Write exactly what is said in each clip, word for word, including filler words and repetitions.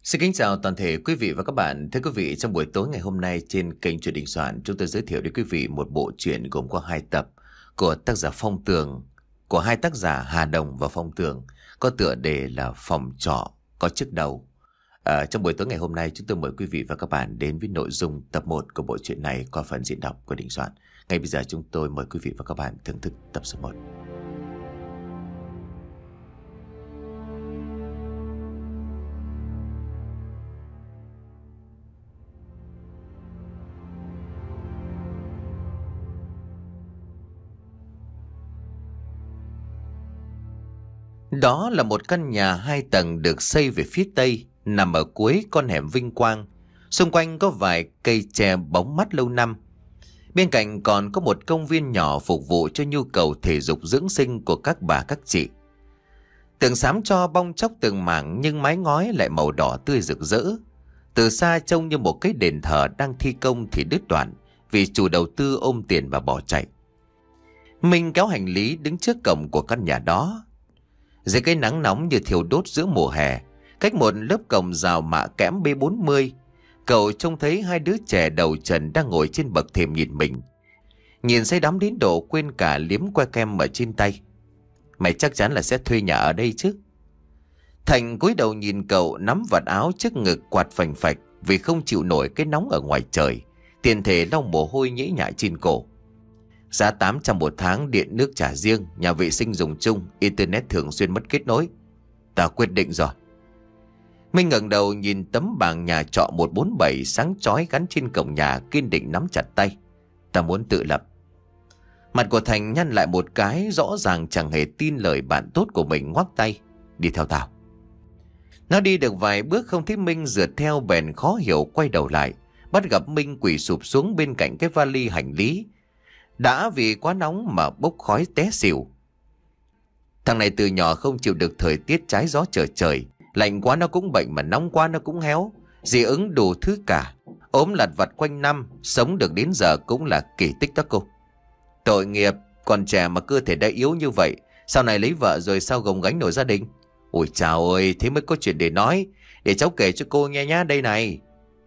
Xin kính chào toàn thể quý vị và các bạn. Thưa quý vị, trong buổi tối ngày hôm nay trên kênh Chuyện Đình Soạn, chúng tôi giới thiệu đến quý vị một bộ truyện gồm có hai tập của tác giả Phong Tường, của hai tác giả Hà Đồng và Phong Tường, có tựa đề là Phòng Trọ Có Chiếc Đầu. À, trong buổi tối ngày hôm nay, chúng tôi mời quý vị và các bạn đến với nội dung tập một của bộ truyện này qua phần diễn đọc của Đình Soạn. Ngay bây giờ chúng tôi mời quý vị và các bạn thưởng thức tập số một. Đó là một căn nhà hai tầng được xây về phía tây, nằm ở cuối con hẻm Vinh Quang. Xung quanh có vài cây tre bóng mát lâu năm. Bên cạnh còn có một công viên nhỏ phục vụ cho nhu cầu thể dục dưỡng sinh của các bà các chị. Tường xám cho bong chóc từng mảng nhưng mái ngói lại màu đỏ tươi rực rỡ. Từ xa trông như một cái đền thờ đang thi công thì đứt đoạn vì chủ đầu tư ôm tiền và bỏ chạy. Minh kéo hành lý đứng trước cổng của căn nhà đó. Dưới cái nắng nóng như thiêu đốt giữa mùa hè, cách một lớp cổng rào mạ kẽm B bốn mươi, cậu trông thấy hai đứa trẻ đầu trần đang ngồi trên bậc thềm nhìn mình. Nhìn say đắm đến độ quên cả liếm que kem ở trên tay. Mày chắc chắn là sẽ thuê nhà ở đây chứ? Thành cúi đầu nhìn cậu nắm vạt áo trước ngực quạt phành phạch vì không chịu nổi cái nóng ở ngoài trời, tiền thể lau mồ hôi nhễ nhại trên cổ. Giá tám trăm một tháng, điện nước trả riêng, nhà vệ sinh dùng chung, internet thường xuyên mất kết nối. Ta quyết định rồi. Minh ngẩng đầu nhìn tấm bảng nhà trọ một bốn bảy sáng chói gắn trên cổng nhà, kiên định nắm chặt tay. Ta muốn tự lập. Mặt của Thành nhăn lại một cái, rõ ràng chẳng hề tin lời bạn tốt của mình, ngoắc tay. Đi theo tao. Nó đi được vài bước không thấy Minh rượt theo, bèn khó hiểu quay đầu lại, bắt gặp Minh quỳ sụp xuống bên cạnh cái vali hành lý, đã vì quá nóng mà bốc khói té xỉu. Thằng này từ nhỏ không chịu được thời tiết trái gió trở trời, lạnh quá nó cũng bệnh mà nóng quá nó cũng héo, dị ứng đủ thứ cả, ốm lặt vặt quanh năm, sống được đến giờ cũng là kỳ tích đó cô. Tội nghiệp, còn trẻ mà cơ thể đã yếu như vậy, sau này lấy vợ rồi sao gồng gánh nổi gia đình. Ôi chào ơi, thế mới có chuyện để nói, để cháu kể cho cô nghe nhá, đây này.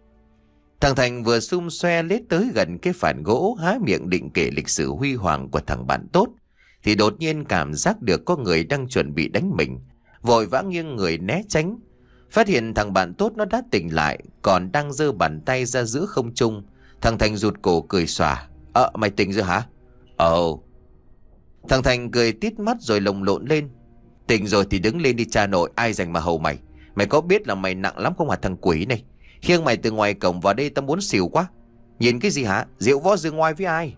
Thằng Thành vừa xum xoe lết tới gần cái phản gỗ, há miệng định kể lịch sử huy hoàng của thằng bạn tốt, thì đột nhiên cảm giác được có người đang chuẩn bị đánh mình, vội vã nghiêng người né tránh. Phát hiện thằng bạn tốt nó đã tỉnh lại, còn đang giơ bàn tay ra giữa không trung. Thằng Thành rụt cổ cười xòa. Ờ mày tỉnh rồi hả? Ồ. Thằng Thành cười tít mắt rồi lồng lộn lên. Tỉnh rồi thì đứng lên đi cha nội, ai dành mà hầu mày. Mày có biết là mày nặng lắm không hả thằng quỷ này? Khiêng mày từ ngoài cổng vào đây tao muốn xỉu quá. Nhìn cái gì hả? Diệu võ dương ngoai với ai?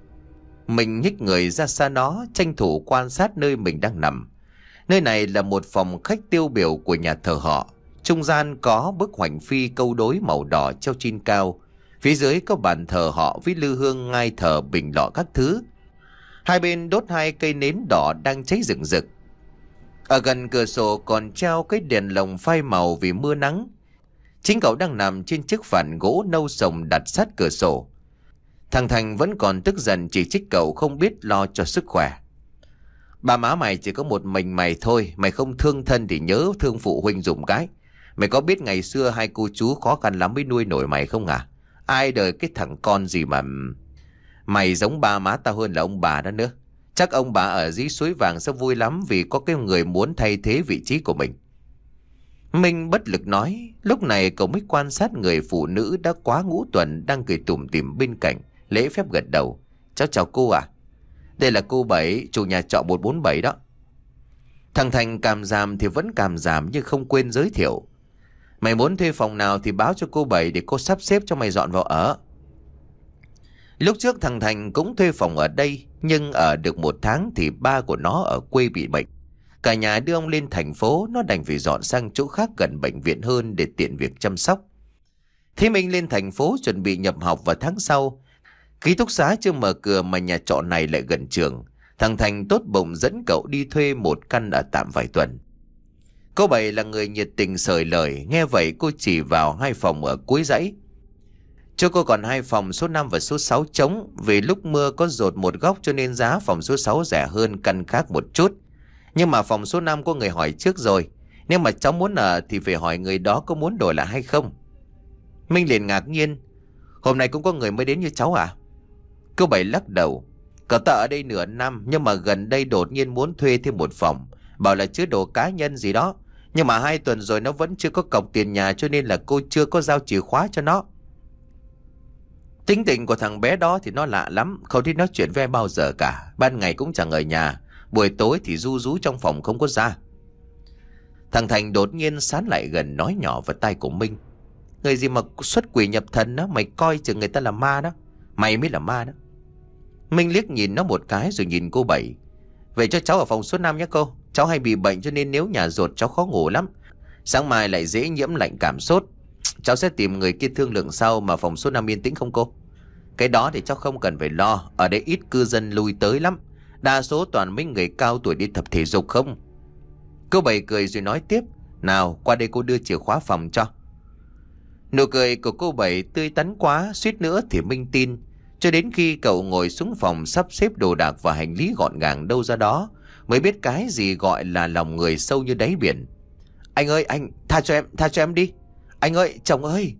Mình nhích người ra xa nó, tranh thủ quan sát nơi mình đang nằm. Nơi này là một phòng khách tiêu biểu của nhà thờ họ. Trung gian có bức hoành phi câu đối màu đỏ treo trên cao. Phía dưới có bàn thờ họ với lư hương, ngai thờ, bình lọ các thứ. Hai bên đốt hai cây nến đỏ đang cháy rừng rực. Ở gần cửa sổ còn treo cái đèn lồng phai màu vì mưa nắng. Chính cậu đang nằm trên chiếc phản gỗ nâu sồng đặt sát cửa sổ. Thằng Thành vẫn còn tức giận chỉ trích cậu không biết lo cho sức khỏe. Ba má mày chỉ có một mình mày thôi, mày không thương thân thì nhớ thương phụ huynh dùm cái. Mày có biết ngày xưa hai cô chú khó khăn lắm mới nuôi nổi mày không à? Ai đời cái thằng con gì mà... Mày giống ba má tao hơn là ông bà đó nữa. Chắc ông bà ở dưới suối vàng sẽ vui lắm vì có cái người muốn thay thế vị trí của mình. Minh bất lực nói. Lúc này cậu mới quan sát người phụ nữ đã quá ngũ tuần đang cười tủm tỉm bên cạnh, lễ phép gật đầu. Cháu chào cô à? Đây là cô Bảy, chủ nhà trọ một bốn bảy đó. Thằng Thành càm giảm thì vẫn càm giảm nhưng không quên giới thiệu. Mày muốn thuê phòng nào thì báo cho cô Bảy để cô sắp xếp cho mày dọn vào ở. Lúc trước thằng Thành cũng thuê phòng ở đây, nhưng ở được một tháng thì ba của nó ở quê bị bệnh. Cả nhà đưa ông lên thành phố, nó đành phải dọn sang chỗ khác gần bệnh viện hơn để tiện việc chăm sóc. Thế mình lên thành phố chuẩn bị nhập học vào tháng sau. Ký túc xá chưa mở cửa mà nhà trọ này lại gần trường. Thằng Thành tốt bụng dẫn cậu đi thuê một căn ở tạm vài tuần. Cô Bảy là người nhiệt tình sởi lời, nghe vậy cô chỉ vào hai phòng ở cuối dãy. Cho cô còn hai phòng số năm và số sáu trống, vì lúc mưa có dột một góc cho nên giá phòng số sáu rẻ hơn căn khác một chút. Nhưng mà phòng số năm có người hỏi trước rồi, Nếu mà cháu muốn ở thì phải hỏi người đó có muốn đổi lại hay không. Minh liền ngạc nhiên. Hôm nay cũng có người mới đến như cháu à? Cô Bảy lắc đầu. Cậu ta ở đây nửa năm, nhưng mà gần đây đột nhiên muốn thuê thêm một phòng, bảo là chứa đồ cá nhân gì đó. Nhưng mà hai tuần rồi nó vẫn chưa có cọc tiền nhà, cho nên là cô chưa có giao chìa khóa cho nó. Tính tình của thằng bé đó thì nó lạ lắm, không thích nói chuyện với ai bao giờ cả. Ban ngày cũng chẳng ở nhà, buổi tối thì ru rú trong phòng không có ra. Thằng Thành đột nhiên sán lại gần nói nhỏ vào tai của Minh. Người gì mà xuất quỷ nhập thần đó, mày coi chừng người ta là ma đó. Mày mới là ma đó. Minh liếc nhìn nó một cái rồi nhìn cô Bảy. Về cho cháu ở phòng số năm nhé cô. Cháu hay bị bệnh cho nên nếu nhà rột cháu khó ngủ lắm. Sáng mai lại dễ nhiễm lạnh cảm sốt. Cháu sẽ tìm người kia thương lượng sau, mà phòng số năm yên tĩnh không cô? Cái đó thì cháu không cần phải lo. Ở đây ít cư dân lui tới lắm. Đa số toàn mấy người cao tuổi đi tập thể dục không. Cô Bảy cười rồi nói tiếp. Nào qua đây cô đưa chìa khóa phòng cho. Nụ cười của cô Bảy tươi tắn quá, suýt nữa thì Minh tin. Cho đến khi cậu ngồi xuống phòng sắp xếp đồ đạc và hành lý gọn gàng đâu ra đó, mới biết cái gì gọi là lòng người sâu như đáy biển. Anh ơi anh, tha cho em, tha cho em đi. Anh ơi, chồng ơi.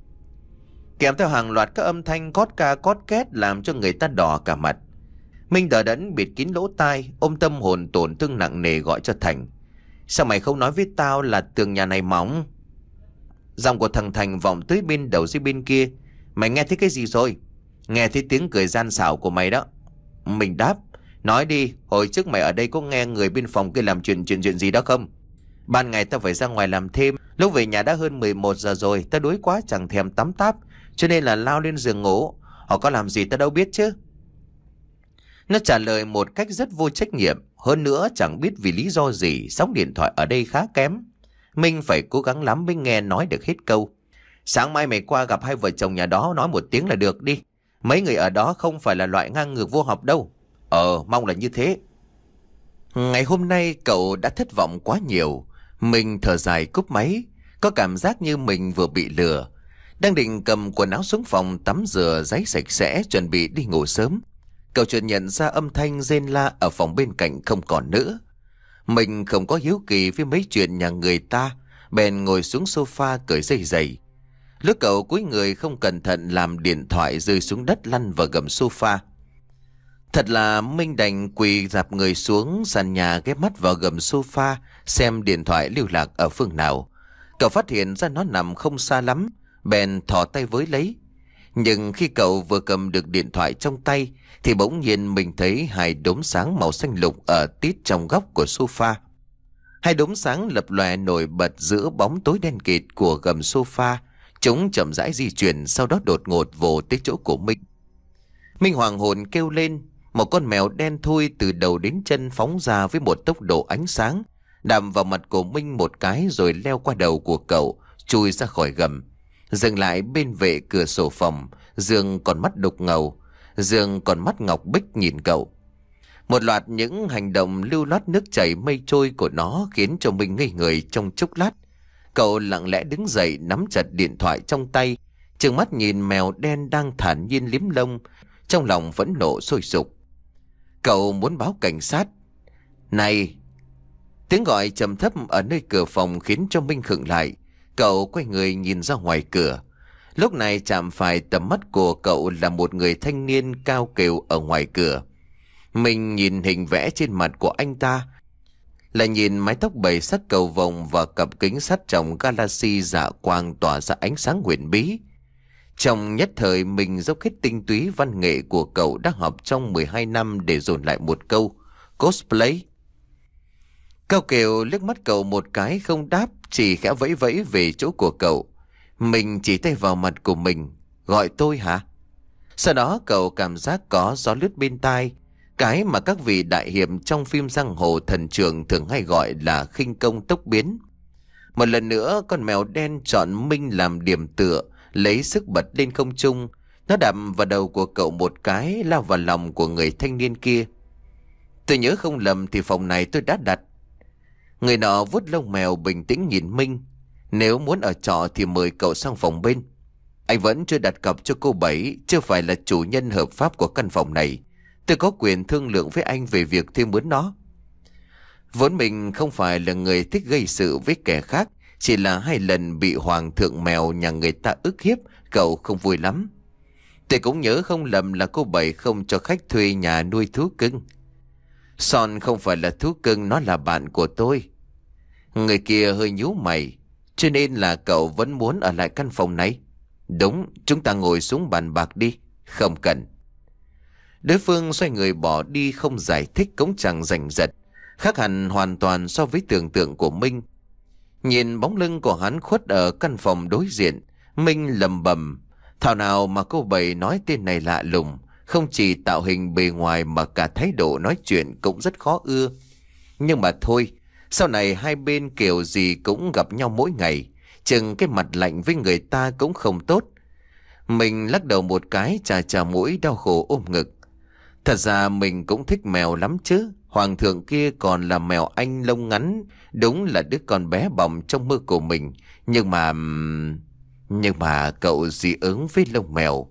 Kèm theo hàng loạt các âm thanh cót ca cót két làm cho người ta đỏ cả mặt. Minh đờ đẫn bịt kín lỗ tai, ôm tâm hồn tổn thương nặng nề gọi cho Thành. Sao mày không nói với tao là tường nhà này mỏng? Giọng của thằng Thành vọng tới bên đầu dưới bên kia. Mày nghe thấy cái gì rồi? Nghe thấy tiếng cười gian xảo của mày đó. Mình đáp. Nói đi, hồi trước mày ở đây có nghe người bên phòng kia làm chuyện chuyện chuyện gì đó không? Ban ngày tao phải ra ngoài làm thêm. Lúc về nhà đã hơn mười một giờ rồi. Tao đuối quá chẳng thèm tắm táp, cho nên là lao lên giường ngủ. Họ có làm gì tao đâu biết chứ. Nó trả lời một cách rất vô trách nhiệm. Hơn nữa chẳng biết vì lý do gì sóng điện thoại ở đây khá kém. Minh phải cố gắng lắm mới nghe nói được hết câu. Sáng mai mày qua gặp hai vợ chồng nhà đó nói một tiếng là được đi. Mấy người ở đó không phải là loại ngang ngược vô học đâu. Ờ, mong là như thế. Ngày hôm nay cậu đã thất vọng quá nhiều. Mình thở dài cúp máy. Có cảm giác như mình vừa bị lừa. Đang định cầm quần áo xuống phòng tắm rửa giấy sạch sẽ chuẩn bị đi ngủ sớm, cậu chợt nhận ra âm thanh rên la ở phòng bên cạnh không còn nữa. Mình không có hiếu kỳ với mấy chuyện nhà người ta, bèn ngồi xuống sofa cởi dây giày. Lúc cậu cúi người không cẩn thận làm điện thoại rơi xuống đất lăn vào gầm sofa. Thật là Minh đành quỳ rạp người xuống sàn nhà ghép mắt vào gầm sofa xem điện thoại lưu lạc ở phương nào. Cậu phát hiện ra nó nằm không xa lắm, bèn thò tay với lấy. Nhưng khi cậu vừa cầm được điện thoại trong tay thì bỗng nhiên mình thấy hai đốm sáng màu xanh lục ở tít trong góc của sofa. Hai đốm sáng lập lòe nổi bật giữa bóng tối đen kịt của gầm sofa. Chúng chậm rãi di chuyển, sau đó đột ngột vồ tới chỗ của Minh. Minh hoàng hồn kêu lên. Một con mèo đen thui từ đầu đến chân phóng ra với một tốc độ ánh sáng, đạp vào mặt của Minh một cái rồi leo qua đầu của cậu, chui ra khỏi gầm. Dừng lại bên vệ cửa sổ phòng. Dương còn mắt đục ngầu, Dương còn mắt ngọc bích nhìn cậu. Một loạt những hành động lưu loát nước chảy mây trôi của nó khiến cho Minh ngây người trong chốc lát. Cậu lặng lẽ đứng dậy, nắm chặt điện thoại trong tay, trừng mắt nhìn mèo đen đang thản nhiên liếm lông, trong lòng phẫn nộ sôi sục. Cậu muốn báo cảnh sát. Này! Tiếng gọi trầm thấp ở nơi cửa phòng khiến cho Minh khựng lại. Cậu quay người nhìn ra ngoài cửa. Lúc này chạm phải tầm mắt của cậu là một người thanh niên cao kều ở ngoài cửa. Mình nhìn hình vẽ trên mặt của anh ta, lại nhìn mái tóc bảy sắc cầu vồng và cặp kính sắt trong galaxy dạ quang tỏa ra ánh sáng huyền bí. Trong nhất thời mình dốc hết tinh túy văn nghệ của cậu đã học trong mười hai năm để dồn lại một câu cosplay. Cao Kiều liếc mắt cậu một cái không đáp, chỉ khẽ vẫy vẫy về chỗ của cậu. Mình chỉ tay vào mặt của mình. Gọi tôi hả? Sau đó cậu cảm giác có gió lướt bên tai, cái mà các vị đại hiệp trong phim giang hồ thần trường thường hay gọi là khinh công tốc biến. Một lần nữa con mèo đen chọn Minh làm điểm tựa, lấy sức bật lên không trung. Nó đạp vào đầu của cậu một cái, lao vào lòng của người thanh niên kia. Tôi nhớ không lầm thì phòng này tôi đã đặt. Người nọ vuốt lông mèo bình tĩnh nhìn Minh. Nếu muốn ở trọ thì mời cậu sang phòng bên. Anh vẫn chưa đặt cọc cho cô Bảy, chưa phải là chủ nhân hợp pháp của căn phòng này. Tôi có quyền thương lượng với anh về việc thuê mướn nó. Vốn mình không phải là người thích gây sự với kẻ khác, chỉ là hai lần bị hoàng thượng mèo nhà người ta ức hiếp, cậu không vui lắm. Tôi cũng nhớ không lầm là cô Bảy không cho khách thuê nhà nuôi thú cưng. Son không phải là thú cưng, nó là bạn của tôi. Người kia hơi nhíu mày. Cho nên là cậu vẫn muốn ở lại căn phòng này? Đúng, chúng ta ngồi xuống bàn bạc đi. Không cần. Đối phương xoay người bỏ đi, không giải thích cũng chẳng giành giật. Khác hẳn hoàn toàn so với tưởng tượng của Minh. Nhìn bóng lưng của hắn khuất ở căn phòng đối diện, Minh lầm bầm. Thảo nào mà cô Bảy nói tên này lạ lùng. Không chỉ tạo hình bề ngoài mà cả thái độ nói chuyện cũng rất khó ưa. Nhưng mà thôi, sau này hai bên kiểu gì cũng gặp nhau mỗi ngày. Chừng cái mặt lạnh với người ta cũng không tốt. Mình lắc đầu một cái, chà chà mũi đau khổ ôm ngực. Thật ra mình cũng thích mèo lắm chứ. Hoàng thượng kia còn là mèo Anh lông ngắn, đúng là đứa con bé bỏng trong mơ của mình. Nhưng mà... Nhưng mà cậu dị ứng với lông mèo.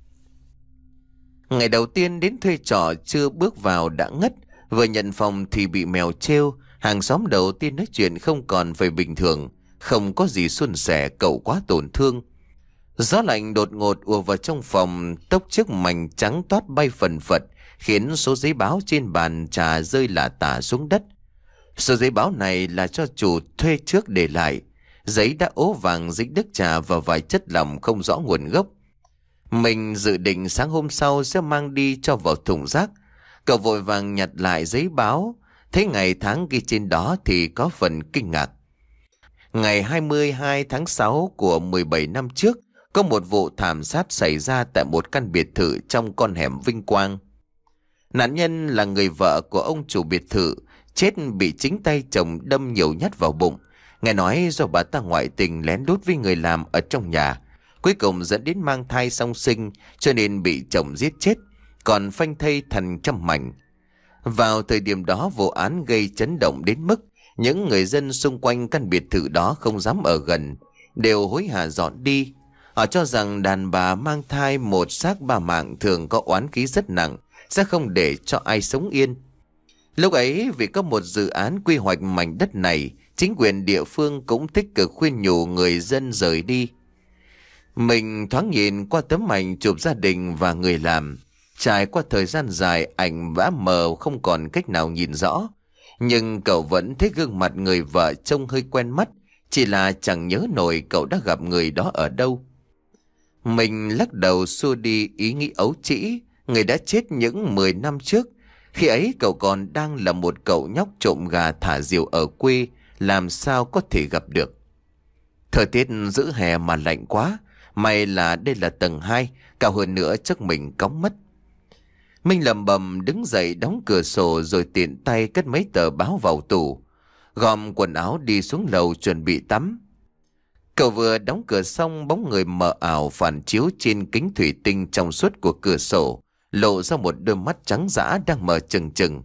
Ngày đầu tiên đến thuê trọ chưa bước vào đã ngất. Vừa nhận phòng thì bị mèo trêu. Hàng xóm đầu tiên nói chuyện không còn về bình thường. Không có gì suôn sẻ, cậu quá tổn thương. Gió lạnh đột ngột ùa vào trong phòng, tốc chiếc mảnh trắng toát bay phần phật, khiến số giấy báo trên bàn trà rơi lả tả xuống đất. Số giấy báo này là cho chủ thuê trước để lại. Giấy đã ố vàng dính nước trà và vài chất lỏng không rõ nguồn gốc. Mình dự định sáng hôm sau sẽ mang đi cho vào thùng rác. Cậu vội vàng nhặt lại giấy báo, thấy ngày tháng ghi trên đó thì có phần kinh ngạc. Ngày hai mươi hai tháng sáu của mười bảy năm trước, có một vụ thảm sát xảy ra tại một căn biệt thự trong con hẻm Vinh Quang. Nạn nhân là người vợ của ông chủ biệt thự, chết bị chính tay chồng đâm nhiều nhát vào bụng. Nghe nói do bà ta ngoại tình lén lút với người làm ở trong nhà, cuối cùng dẫn đến mang thai song sinh, cho nên bị chồng giết chết, còn phanh thây thành trăm mảnh. Vào thời điểm đó, vụ án gây chấn động đến mức những người dân xung quanh căn biệt thự đó không dám ở gần, đều hối hả dọn đi. Họ cho rằng đàn bà mang thai một xác ba mạng thường có oán khí rất nặng, sẽ không để cho ai sống yên. Lúc ấy vì có một dự án quy hoạch mảnh đất này, chính quyền địa phương cũng tích cực khuyên nhủ người dân rời đi. Mình thoáng nhìn qua tấm ảnh chụp gia đình và người làm. Trải qua thời gian dài, ảnh vã mờ không còn cách nào nhìn rõ. Nhưng cậu vẫn thấy gương mặt người vợ trông hơi quen mắt, chỉ là chẳng nhớ nổi cậu đã gặp người đó ở đâu. Mình lắc đầu xua đi ý nghĩ ấu trĩ. Người đã chết những mười năm trước. Khi ấy cậu còn đang là một cậu nhóc trộm gà thả diều ở quê, làm sao có thể gặp được. Thời tiết giữa hè mà lạnh quá, may là đây là tầng hai, cao hơn nữa chắc mình cóng mất. Minh lầm bầm đứng dậy đóng cửa sổ rồi tiện tay cất mấy tờ báo vào tủ, gom quần áo đi xuống lầu chuẩn bị tắm. Cậu vừa đóng cửa xong, bóng người mờ ảo phản chiếu trên kính thủy tinh trong suốt của cửa sổ, lộ ra một đôi mắt trắng dã đang mở trừng trừng.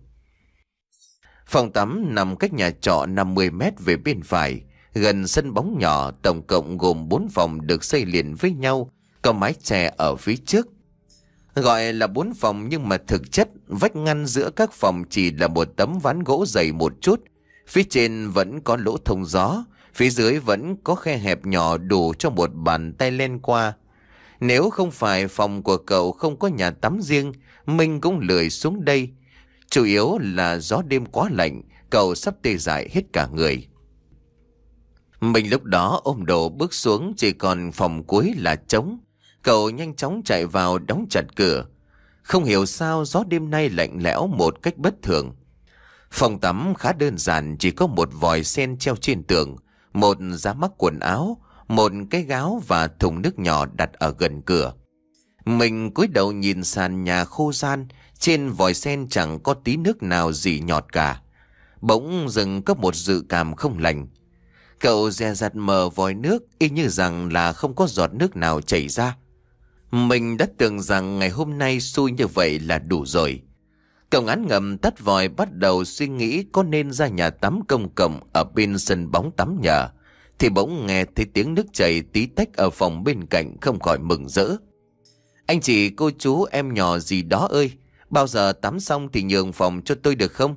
Phòng tắm nằm cách nhà trọ năm mươi mét về bên phải, gần sân bóng nhỏ, tổng cộng gồm bốn phòng được xây liền với nhau, có mái che ở phía trước. Gọi là bốn phòng nhưng mà thực chất vách ngăn giữa các phòng chỉ là một tấm ván gỗ dày một chút. Phía trên vẫn có lỗ thông gió, phía dưới vẫn có khe hẹp nhỏ đủ cho một bàn tay len qua. Nếu không phải phòng của cậu không có nhà tắm riêng, Minh cũng lười xuống đây. Chủ yếu là gió đêm quá lạnh, cậu sắp tê dại hết cả người. Mình lúc đó ôm đồ bước xuống, chỉ còn phòng cuối là trống. Cậu nhanh chóng chạy vào đóng chặt cửa. Không hiểu sao gió đêm nay lạnh lẽo một cách bất thường. Phòng tắm khá đơn giản, chỉ có một vòi sen treo trên tường, một giá mắc quần áo, một cái gáo và thùng nước nhỏ đặt ở gần cửa. Mình cúi đầu nhìn sàn nhà khô ran, trên vòi sen chẳng có tí nước nào rỉ nhọt cả. Bỗng dưng có một dự cảm không lành. Cậu dè dặt mở vòi nước, y như rằng là không có giọt nước nào chảy ra. Mình đã tưởng rằng ngày hôm nay xui như vậy là đủ rồi. Cậu ngán ngẩm tắt vòi, bắt đầu suy nghĩ có nên ra nhà tắm công cộng ở bên sân bóng tắm nhờ. Thì bỗng nghe thấy tiếng nước chảy tí tách ở phòng bên cạnh, không khỏi mừng rỡ. Anh chị, cô chú, em nhỏ gì đó ơi, bao giờ tắm xong thì nhường phòng cho tôi được không?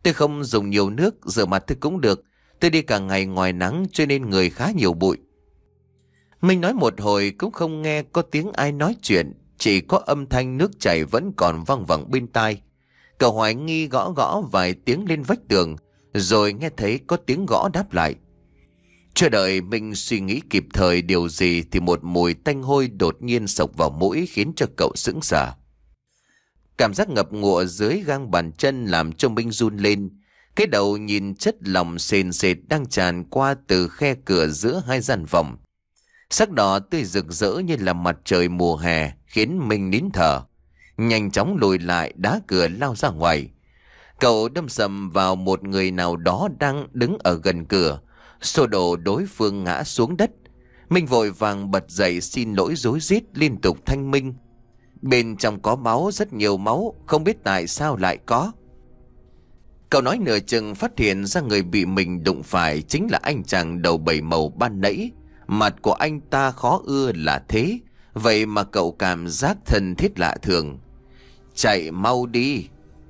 Tôi không dùng nhiều nước, rửa mặt tôi cũng được. Tôi đi cả ngày ngoài nắng cho nên người khá nhiều bụi. Minh nói một hồi cũng không nghe có tiếng ai nói chuyện, chỉ có âm thanh nước chảy vẫn còn văng vẳng bên tai. Cậu hoài nghi gõ gõ vài tiếng lên vách tường, rồi nghe thấy có tiếng gõ đáp lại. Chưa đợi Minh suy nghĩ kịp thời điều gì thì một mùi tanh hôi đột nhiên xộc vào mũi khiến cho cậu sững sờ. Cảm giác ngập ngụa dưới gang bàn chân làm cho Minh run lên. Cái đầu nhìn chất lỏng sền sệt đang tràn qua từ khe cửa giữa hai gian phòng. Sắc đỏ tươi rực rỡ như là mặt trời mùa hè khiến Minh nín thở. Nhanh chóng lùi lại đá cửa lao ra ngoài. Cậu đâm sầm vào một người nào đó đang đứng ở gần cửa. Xô đổ đối phương ngã xuống đất. Minh vội vàng bật dậy xin lỗi rối rít liên tục thanh minh. Bên trong có máu, rất nhiều máu, không biết tại sao lại có. Cậu nói nửa chừng phát hiện ra người bị mình đụng phải chính là anh chàng đầu bảy màu ban nãy. Mặt của anh ta khó ưa là thế, vậy mà cậu cảm giác thân thiết lạ thường. Chạy mau đi.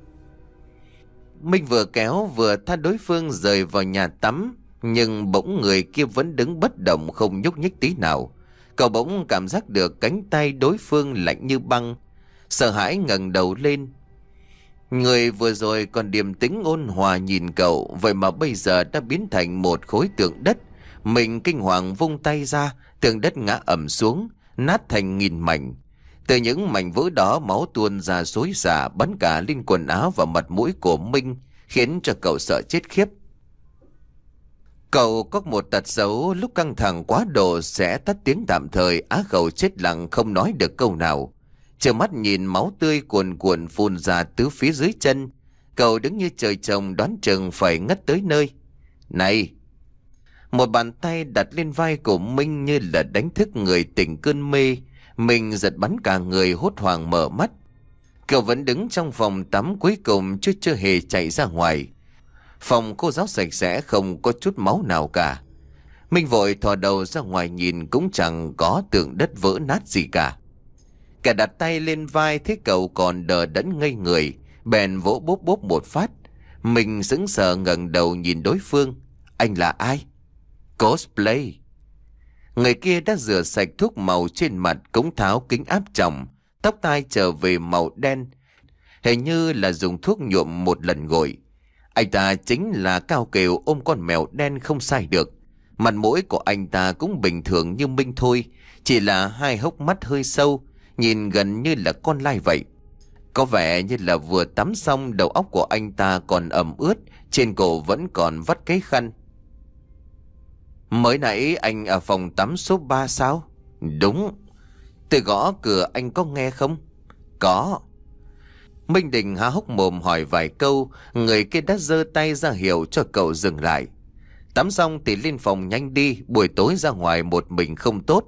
Minh vừa kéo vừa tha đối phương rời vào nhà tắm, nhưng bỗng người kia vẫn đứng bất động không nhúc nhích tí nào. Cậu bỗng cảm giác được cánh tay đối phương lạnh như băng, sợ hãi ngẩng đầu lên. Người vừa rồi còn điềm tĩnh ôn hòa nhìn cậu, vậy mà bây giờ đã biến thành một khối tượng đất. Mình kinh hoàng vung tay ra, tượng đất ngã ầm xuống, nát thành nghìn mảnh. Từ những mảnh vỡ đó máu tuôn ra xối xả bắn cả lên quần áo và mặt mũi của Minh, khiến cho cậu sợ chết khiếp. Cậu có một tật xấu lúc căng thẳng quá độ sẽ tắt tiếng tạm thời, á khẩu chết lặng không nói được câu nào. Trợn mắt nhìn máu tươi cuồn cuộn phun ra từ phía dưới chân, cậu đứng như trời trồng đoán chừng phải ngất tới nơi. Này! Một bàn tay đặt lên vai của Minh như là đánh thức người tỉnh cơn mê. Mình giật bắn cả người hốt hoảng mở mắt. Cậu vẫn đứng trong phòng tắm cuối cùng chứ chưa hề chạy ra ngoài. Phòng cô giáo sạch sẽ không có chút máu nào cả. Minh vội thò đầu ra ngoài nhìn cũng chẳng có tượng đất vỡ nát gì cả. Cả đặt tay lên vai thấy cậu còn đờ đẫn ngây người, bèn vỗ bốp bốp một phát. Mình sững sờ ngẩng đầu nhìn đối phương. Anh là ai? Cosplay. Người kia đã rửa sạch thuốc màu trên mặt, cũng tháo kính áp tròng, tóc tai trở về màu đen, hình như là dùng thuốc nhuộm một lần gội. Anh ta chính là Cao Kiều ôm con mèo đen không sai được. Mặt mũi của anh ta cũng bình thường như Minh thôi, chỉ là hai hốc mắt hơi sâu, nhìn gần như là con lai vậy. Có vẻ như là vừa tắm xong, đầu óc của anh ta còn ẩm ướt, trên cổ vẫn còn vắt cái khăn. Mới nãy anh ở phòng tắm số ba sao? Đúng. Tôi gõ cửa anh có nghe không? Có. Minh định há hốc mồm hỏi vài câu, người kia đã giơ tay ra hiệu cho cậu dừng lại. Tắm xong thì lên phòng nhanh đi, buổi tối ra ngoài một mình không tốt.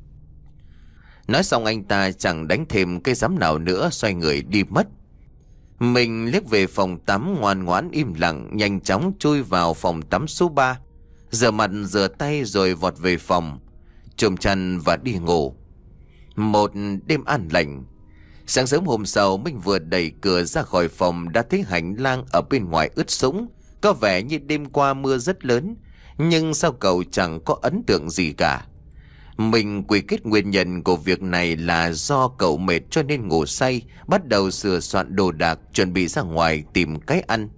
Nói xong anh ta chẳng đánh thêm cái giám nào nữa, xoay người đi mất. Mình liếc về phòng tắm ngoan ngoãn im lặng, nhanh chóng chui vào phòng tắm số ba. Rửa mặt rửa tay rồi vọt về phòng, chùm chăn và đi ngủ. Một đêm an lành. Sáng sớm hôm sau, Minh vừa đẩy cửa ra khỏi phòng đã thấy hành lang ở bên ngoài ướt sũng. Có vẻ như đêm qua mưa rất lớn, nhưng sao cậu chẳng có ấn tượng gì cả. Mình quy kết nguyên nhân của việc này là do cậu mệt cho nên ngủ say, bắt đầu sửa soạn đồ đạc chuẩn bị ra ngoài tìm cái ăn.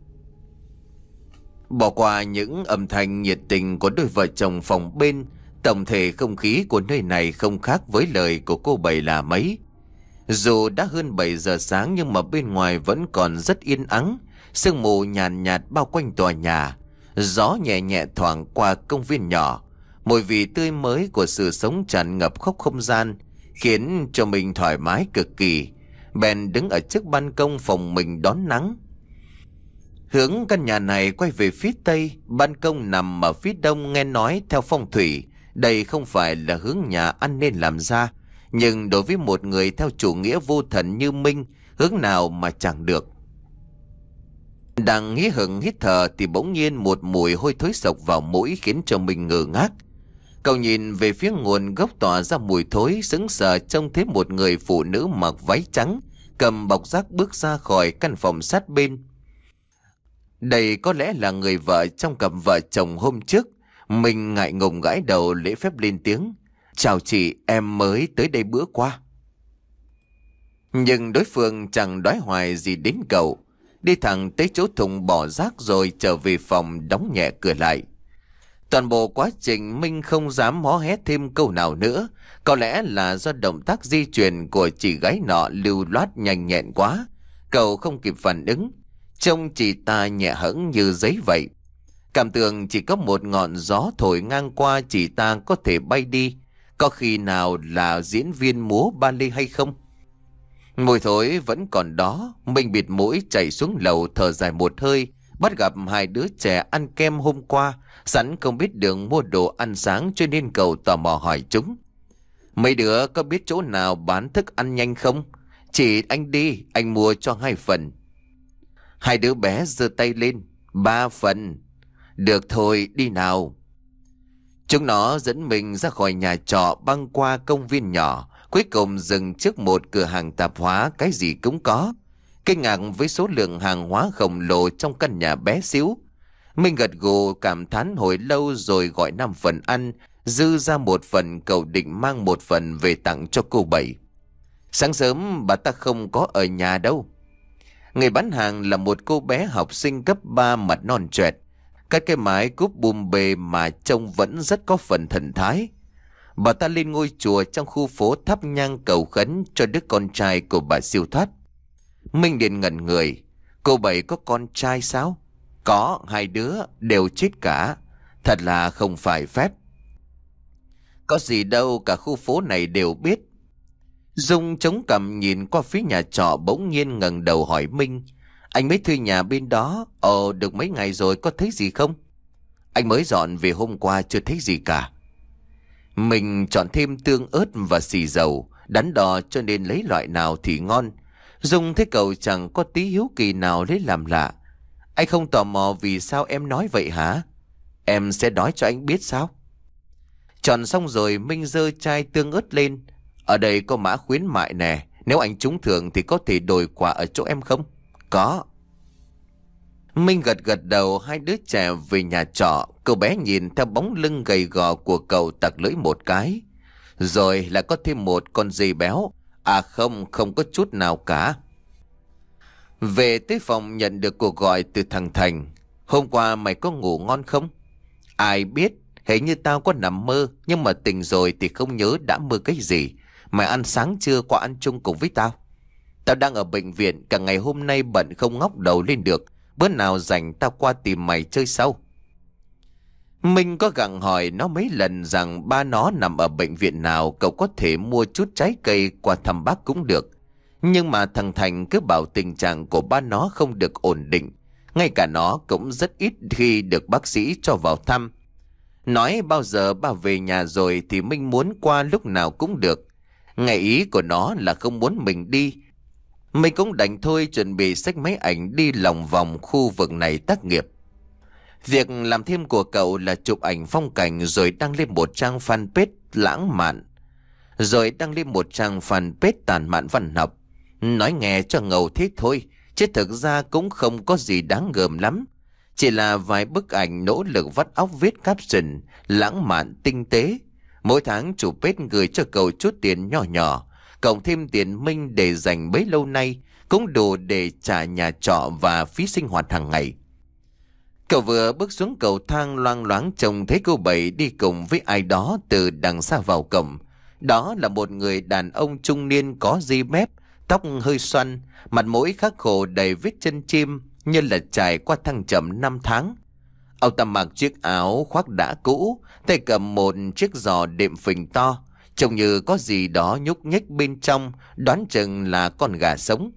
Bỏ qua những âm thanh nhiệt tình của đôi vợ chồng phòng bên, tổng thể không khí của nơi này không khác với lời của cô Bảy là mấy. Dù đã hơn bảy giờ sáng nhưng mà bên ngoài vẫn còn rất yên ắng, sương mù nhàn nhạt, nhạt bao quanh tòa nhà, gió nhẹ nhẹ thoảng qua công viên nhỏ, mùi vị tươi mới của sự sống tràn ngập khắp không gian, khiến cho mình thoải mái cực kỳ. Bèn đứng ở trước ban công phòng mình đón nắng. Hướng căn nhà này quay về phía tây, ban công nằm ở phía đông, nghe nói theo phong thủy, đây không phải là hướng nhà ăn nên làm ra. Nhưng đối với một người theo chủ nghĩa vô thần như Minh, hướng nào mà chẳng được. Đang hí hửng hít thở thì bỗng nhiên một mùi hôi thối sộc vào mũi khiến cho mình ngơ ngác. Cậu nhìn về phía nguồn gốc tỏa ra mùi thối, sững sờ trông thấy một người phụ nữ mặc váy trắng, cầm bọc rác bước ra khỏi căn phòng sát bên. Đây có lẽ là người vợ trong cặp vợ chồng hôm trước. Mình ngại ngùng gãi đầu lễ phép lên tiếng. Chào chị, em mới tới đây bữa qua. Nhưng đối phương chẳng đoái hoài gì đến cậu. Đi thẳng tới chỗ thùng bỏ rác rồi trở về phòng đóng nhẹ cửa lại. Toàn bộ quá trình Minh không dám hó hét thêm câu nào nữa. Có lẽ là do động tác di chuyển của chị gái nọ lưu loát nhanh nhẹn quá. Cậu không kịp phản ứng. Trông chị ta nhẹ hẫng như giấy vậy. Cảm tưởng chỉ có một ngọn gió thổi ngang qua chị ta có thể bay đi. Có khi nào là diễn viên múa ballet hay không? Mùi thối vẫn còn đó. Minh bịt mũi chạy xuống lầu thở dài một hơi. Bắt gặp hai đứa trẻ ăn kem hôm qua. Sẵn không biết đường mua đồ ăn sáng cho nên cậu tò mò hỏi chúng. Mấy đứa có biết chỗ nào bán thức ăn nhanh không? Chỉ anh đi, anh mua cho hai phần. Hai đứa bé giơ tay lên. Ba phần. Được thôi, đi nào. Chúng nó dẫn mình ra khỏi nhà trọ băng qua công viên nhỏ. Cuối cùng dừng trước một cửa hàng tạp hóa, cái gì cũng có. Kinh ngạc với số lượng hàng hóa khổng lồ trong căn nhà bé xíu. Mình gật gù cảm thán hồi lâu rồi gọi năm phần ăn. Dư ra một phần, cậu định mang một phần về tặng cho cô Bảy. Sáng sớm bà ta không có ở nhà đâu. Người bán hàng là một cô bé học sinh cấp ba mặt non choẹt. Cắt cái mái cúp bùm bề mà trông vẫn rất có phần thần thái. Bà ta lên ngôi chùa trong khu phố thắp nhang cầu khấn cho đứa con trai của bà siêu thoát. Minh Điền ngẩn người. Cô Bảy có con trai sao? Có, hai đứa đều chết cả. Thật là không phải phép. Có gì đâu, cả khu phố này đều biết. Dung chống cằm nhìn qua phía nhà trọ bỗng nhiên ngẩng đầu hỏi Minh. Anh mới thuê nhà bên đó. Ồ, được mấy ngày rồi, có thấy gì không? Anh mới dọn về hôm qua, chưa thấy gì cả. Mình chọn thêm tương ớt và xì dầu, đắn đo cho nên lấy loại nào thì ngon. Dung thấy cậu chẳng có tí hiếu kỳ nào lấy làm lạ. Anh không tò mò vì sao em nói vậy hả? Em sẽ nói cho anh biết sao? Chọn xong rồi Minh giơ chai tương ớt lên. Ở đây có mã khuyến mại nè. Nếu anh trúng thưởng thì có thể đổi quà ở chỗ em không? Có. Minh gật gật đầu. Hai đứa trẻ về nhà trọ. Cậu bé nhìn theo bóng lưng gầy gò của cậu tặc lưỡi một cái. Rồi lại có thêm một con dê béo. À không, không có chút nào cả. Về tới phòng nhận được cuộc gọi từ thằng Thành. Hôm qua mày có ngủ ngon không? Ai biết, hình như tao có nằm mơ. Nhưng mà tỉnh rồi thì không nhớ đã mơ cái gì. Mày ăn sáng chưa qua ăn chung cùng với tao? Tao đang ở bệnh viện, cả ngày hôm nay bận không ngóc đầu lên được. Bữa nào rảnh tao qua tìm mày chơi sau. Mình có gặng hỏi nó mấy lần rằng ba nó nằm ở bệnh viện nào, cậu có thể mua chút trái cây qua thăm bác cũng được. Nhưng mà thằng Thành cứ bảo tình trạng của ba nó không được ổn định. Ngay cả nó cũng rất ít khi được bác sĩ cho vào thăm. Nói bao giờ ba về nhà rồi thì mình muốn qua lúc nào cũng được. Ngày ý của nó là không muốn mình đi. Mình cũng đành thôi, chuẩn bị xách máy ảnh đi lòng vòng khu vực này tác nghiệp. Việc làm thêm của cậu là chụp ảnh phong cảnh rồi đăng lên một trang fanpage lãng mạn. Rồi đăng lên một trang fanpage tản mạn văn học. Nói nghe cho ngầu thế thôi, chứ thực ra cũng không có gì đáng gờm lắm. Chỉ là vài bức ảnh nỗ lực vắt óc viết caption lãng mạn tinh tế. Mỗi tháng chủ page gửi cho cậu chút tiền nhỏ nhỏ, cộng thêm tiền Minh để dành bấy lâu nay cũng đủ để trả nhà trọ và phí sinh hoạt hàng ngày. Cậu vừa bước xuống cầu thang loang loáng trông thấy cô Bảy đi cùng với ai đó từ đằng xa vào cổng. Đó là một người đàn ông trung niên có ri mép, tóc hơi xoăn, mặt mũi khắc khổ đầy vết chân chim như là trải qua thăng trầm năm tháng. Ông ta mặc chiếc áo khoác đã cũ, tay cầm một chiếc giò đệm phình to, trông như có gì đó nhúc nhích bên trong, đoán chừng là con gà sống.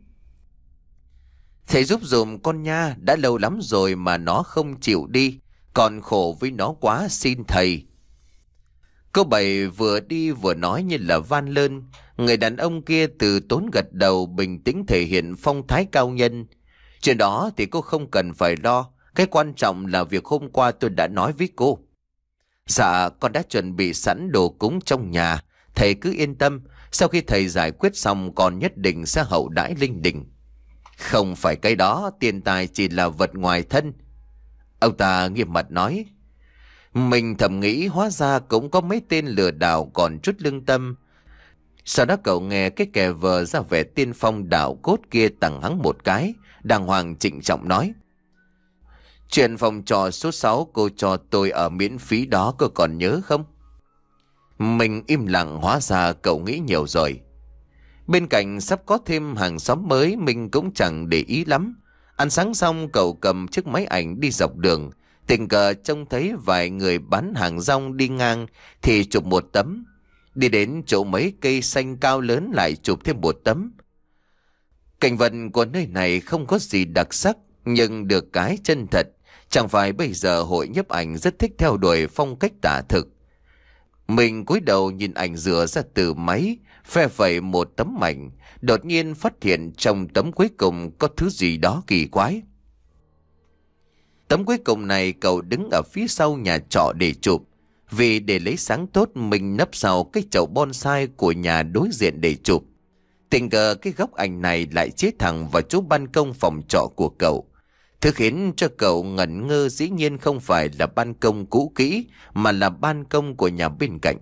Thầy giúp dùm con nha, đã lâu lắm rồi mà nó không chịu đi, còn khổ với nó quá, xin thầy. Cô Bảy vừa đi vừa nói như là van lơn. Người đàn ông kia từ tốn gật đầu, bình tĩnh thể hiện phong thái cao nhân. Chuyện đó thì cô không cần phải lo, cái quan trọng là việc hôm qua tôi đã nói với cô. Dạ, con đã chuẩn bị sẵn đồ cúng trong nhà, thầy cứ yên tâm, sau khi thầy giải quyết xong con nhất định sẽ hậu đãi linh đình. Không phải cái đó, tiền tài chỉ là vật ngoài thân. Ông ta nghiêm mặt nói. Mình thầm nghĩ hóa ra cũng có mấy tên lừa đảo còn chút lương tâm. Sau đó cậu nghe cái kẻ vờ ra vẻ tiên phong đạo cốt kia tặng hắn một cái, đàng hoàng trịnh trọng nói. Chuyện phòng trọ số sáu cô cho tôi ở miễn phí đó cô còn nhớ không? Mình im lặng, hóa ra cậu nghĩ nhiều rồi. Bên cạnh sắp có thêm hàng xóm mới, mình cũng chẳng để ý lắm. Ăn sáng xong cậu cầm chiếc máy ảnh đi dọc đường. Tình cờ trông thấy vài người bán hàng rong đi ngang thì chụp một tấm. Đi đến chỗ mấy cây xanh cao lớn lại chụp thêm một tấm. Cảnh vật của nơi này không có gì đặc sắc, nhưng được cái chân thật. Chẳng phải bây giờ hội nhiếp ảnh rất thích theo đuổi phong cách tả thực. Mình cúi đầu nhìn ảnh rửa ra từ máy, phe phẩy một tấm ảnh, đột nhiên phát hiện trong tấm cuối cùng có thứ gì đó kỳ quái. Tấm cuối cùng này cậu đứng ở phía sau nhà trọ để chụp. Vì để lấy sáng tốt, mình nấp sau cái chậu bonsai của nhà đối diện để chụp. Tình cờ cái góc ảnh này lại chiếu thẳng vào chỗ ban công phòng trọ của cậu. Thứ khiến cho cậu ngẩn ngơ dĩ nhiên không phải là ban công cũ kỹ, mà là ban công của nhà bên cạnh.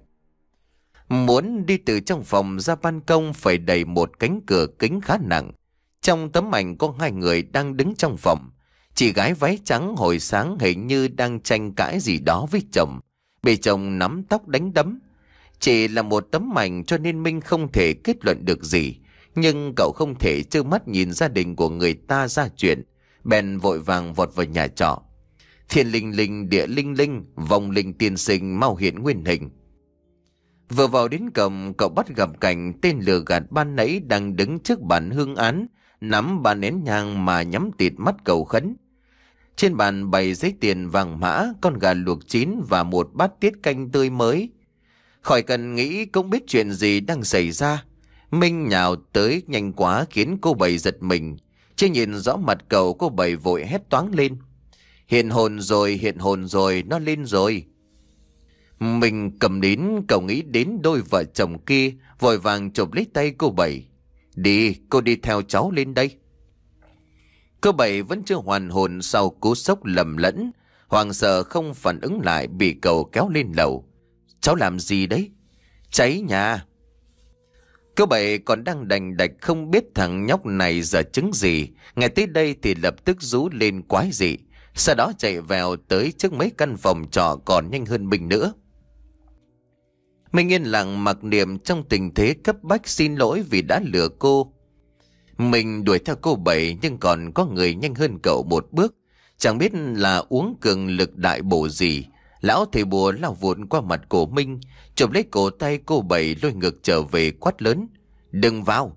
Muốn đi từ trong phòng ra ban công phải đẩy một cánh cửa kính khá nặng. Trong tấm ảnh có hai người đang đứng trong phòng. Chị gái váy trắng hồi sáng hình như đang tranh cãi gì đó với chồng, bị chồng nắm tóc đánh đấm. Chỉ là một tấm ảnh cho nên Minh không thể kết luận được gì. Nhưng cậu không thể trơ mắt nhìn gia đình của người ta ra chuyện, bèn vội vàng vọt vào nhà trọ. Thiên linh linh địa linh linh, vong linh tiên sinh mau hiện nguyên hình. Vừa vào đến cổng, cậu bắt gặp cảnh tên lừa gạt ban nãy đang đứng trước bàn hương án, nắm ba nén nhang mà nhắm tịt mắt cầu khấn. Trên bàn bày giấy tiền vàng mã, con gà luộc chín và một bát tiết canh tươi mới. Khỏi cần nghĩ cũng biết chuyện gì đang xảy ra. Minh nhào tới nhanh quá khiến cô Bảy giật mình. Chưa nhìn rõ mặt cậu, cô Bảy vội hét toáng lên. Hiện hồn rồi, hiện hồn rồi, nó lên rồi. Mình cầm đến, cậu nghĩ đến đôi vợ chồng kia, vội vàng chụp lấy tay cô Bảy. Đi, cô đi theo cháu lên đây. Cô Bảy vẫn chưa hoàn hồn sau cú sốc lầm lẫn, hoàng sợ không phản ứng lại, bị cậu kéo lên lầu. Cháu làm gì đấy? Cháy nhà. Cô Bảy còn đang đành đạch không biết thằng nhóc này giờ chứng gì. Nghe tới đây thì lập tức rú lên quái dị. Sau đó chạy vào tới trước mấy căn phòng trọ còn nhanh hơn mình nữa. Mình yên lặng mặc niệm trong tình thế cấp bách xin lỗi vì đã lừa cô. Mình đuổi theo cô Bảy nhưng còn có người nhanh hơn cậu một bước. Chẳng biết là uống cường lực đại bổ gì. Lão thầy bùa lao vụn qua mặt cổ Minh, chụp lấy cổ tay cô Bảy lôi ngược trở về quát lớn. Đừng vào.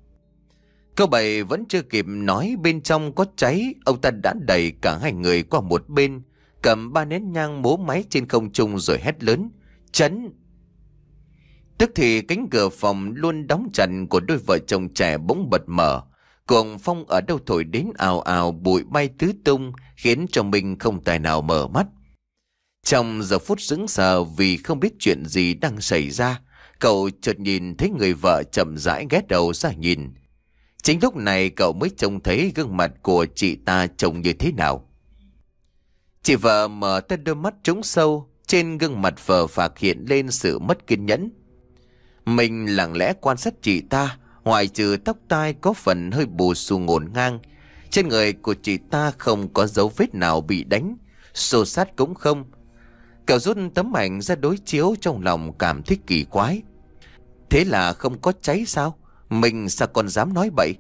Cô Bảy vẫn chưa kịp nói bên trong có cháy, ông ta đã đẩy cả hai người qua một bên, cầm ba nén nhang múa máy trên không trung rồi hét lớn. Chấn! Tức thì cánh cửa phòng luôn đóng chặt của đôi vợ chồng trẻ bỗng bật mở. Cuồng phong ở đâu thổi đến ào ào, bụi bay tứ tung khiến cho mình không tài nào mở mắt. Trong giờ phút sững sờ vì không biết chuyện gì đang xảy ra, cậu chợt nhìn thấy người vợ chậm rãi ghé đầu ra nhìn. Chính lúc này cậu mới trông thấy gương mặt của chị ta trông như thế nào. Chị vợ mở to đôi mắt trũng sâu, trên gương mặt phờ phạc hiện lên sự mất kiên nhẫn. Mình lặng lẽ quan sát chị ta, ngoại trừ tóc tai có phần hơi bù xù ngổn ngang, trên người của chị ta không có dấu vết nào bị đánh, xô xát cũng không. Cậu rút tấm ảnh ra đối chiếu, trong lòng cảm thấy kỳ quái. Thế là không có cháy sao? Mình sao còn dám nói bậy?